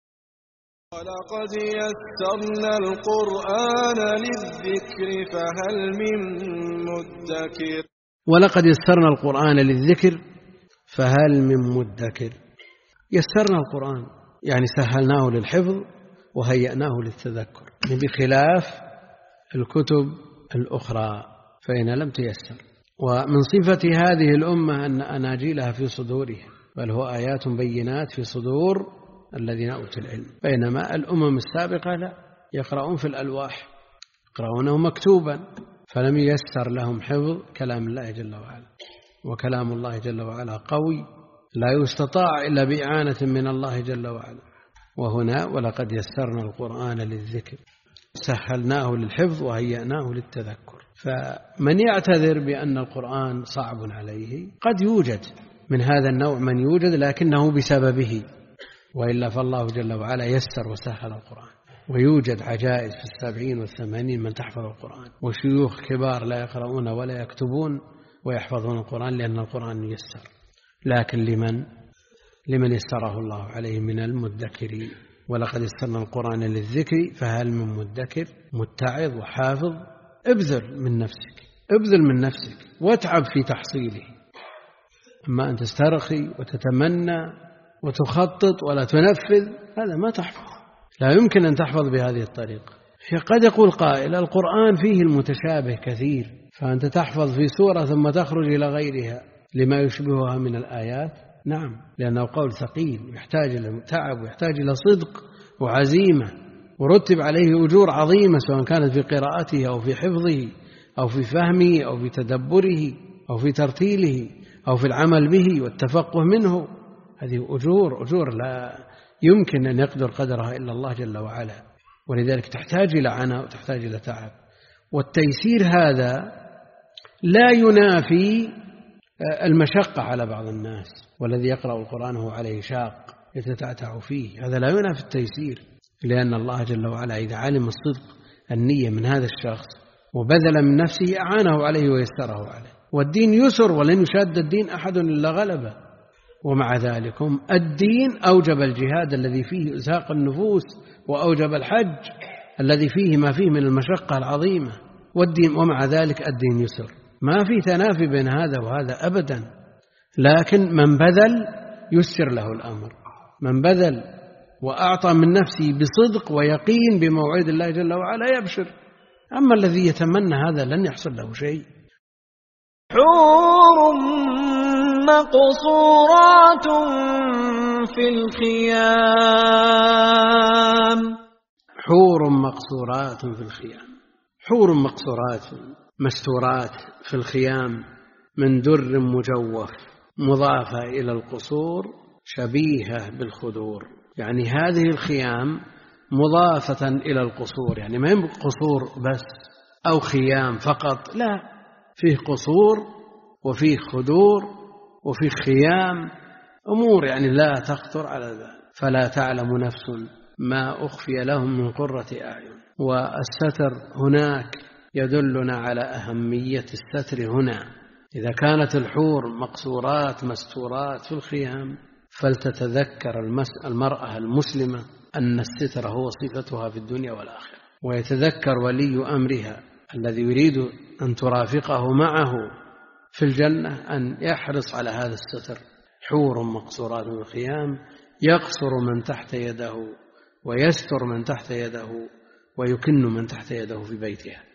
ولقد يسرنا القرآن للذكر فهل من مدكر. ولقد يسرنا القرآن للذكر فهل من مدكر. يسرنا القرآن يعني سهلناه للحفظ وهيأناه للتذكر، بخلاف الكتب الأخرى فإن لم تيسر. ومن صفة هذه الأمة أن أناجيلها في صدورها، بل هو آيات بينات في صدور الذين أوتوا العلم، بينما الأمم السابقة لا، يقرؤون في الألواح، يقرؤونه مكتوبا، فلم ييسر لهم حفظ كلام الله جل وعلا. وكلام الله جل وعلا قوي لا يستطاع إلا بإعانة من الله جل وعلا. وهنا ولقد يسرنا القرآن للذكر سهلناه للحفظ وهيأناه للتذكر. فمن يعتذر بأن القرآن صعب عليه قد يوجد من هذا النوع من يوجد لكنه بسببه، وإلا فالله جل وعلا يسر وسهل القرآن. ويوجد عجائز في السبعين والثمانين من تحفظ القرآن، وشيوخ كبار لا يقرؤون ولا يكتبون ويحفظون القرآن لأن القرآن يسر. لكن لمن لمن يسره الله عليه من المدكرين. ولقد يسرنا القرآن للذكر فهل من مدكر متعظ وحافظ. ابذل من نفسك ابذل من نفسك واتعب في تحصيله. أما أن تسترخي وتتمنى وتخطط ولا تنفذ هذا ما تحفظ، لا يمكن أن تحفظ بهذه الطريقة. قد يقول قائل القرآن فيه المتشابه كثير، فأنت تحفظ في سورة ثم تخرج إلى غيرها لما يشبهها من الآيات. نعم، لأنه قول ثقيل يحتاج إلى تعب ويحتاج إلى صدق وعزيمة، ورتب عليه أجور عظيمة سواء كانت في قراءته أو في حفظه أو في فهمه أو في تدبره أو في ترتيله أو في العمل به والتفقه منه. هذه أجور أجور لا يمكن أن يقدر قدرها إلا الله جل وعلا، ولذلك تحتاج إلى عناء وتحتاج إلى تعب. والتيسير هذا لا ينافي المشقة على بعض الناس، والذي يقرأ القرآن هو عليه شاق يتتعتع فيه، هذا لا ينافي التيسير، لأن الله جل وعلا إذا علم الصدق النية من هذا الشخص وبذل من نفسه أعانه عليه ويسره عليه. والدين يسر ولن يشاد الدين أحد إلا غلبه. ومع ذلك الدين أوجب الجهاد الذي فيه إزهاق النفوس، وأوجب الحج الذي فيه ما فيه من المشقة العظيمة، والدين ومع ذلك الدين يسر، ما في تنافي بين هذا وهذا أبدا. لكن من بذل يسر له الأمر، من بذل وأعطى من نفسه بصدق ويقين بموعد الله جل وعلا يبشر. أما الذي يتمنى هذا لن يحصل له شيء. حور مقصورات في الخيام. حور مقصورات في الخيام، حور مقصورات مستورات في الخيام من در مجوف مضافة إلى القصور شبيهة بالخدور. يعني هذه الخيام مضافة إلى القصور، يعني ما يمكن قصور بس أو خيام فقط، لا، فيه قصور وفيه خدور وفيه خيام، أمور يعني لا تخطر على البال. فلا تعلم نفس ما أخفي لهم من قرة أعين. والستر هناك يدلنا على أهمية الستر هنا. إذا كانت الحور مقصورات مستورات في الخيام فلتتذكر المرأة المسلمة أن الستر هو صفتها في الدنيا والآخرة، ويتذكر ولي أمرها الذي يريد أن ترافقه معه في الجنة أن يحرص على هذا الستر. حور مقصورات في الخيام يقصر من تحت يده ويستر من تحت يده ويكن من تحت يده في بيتها.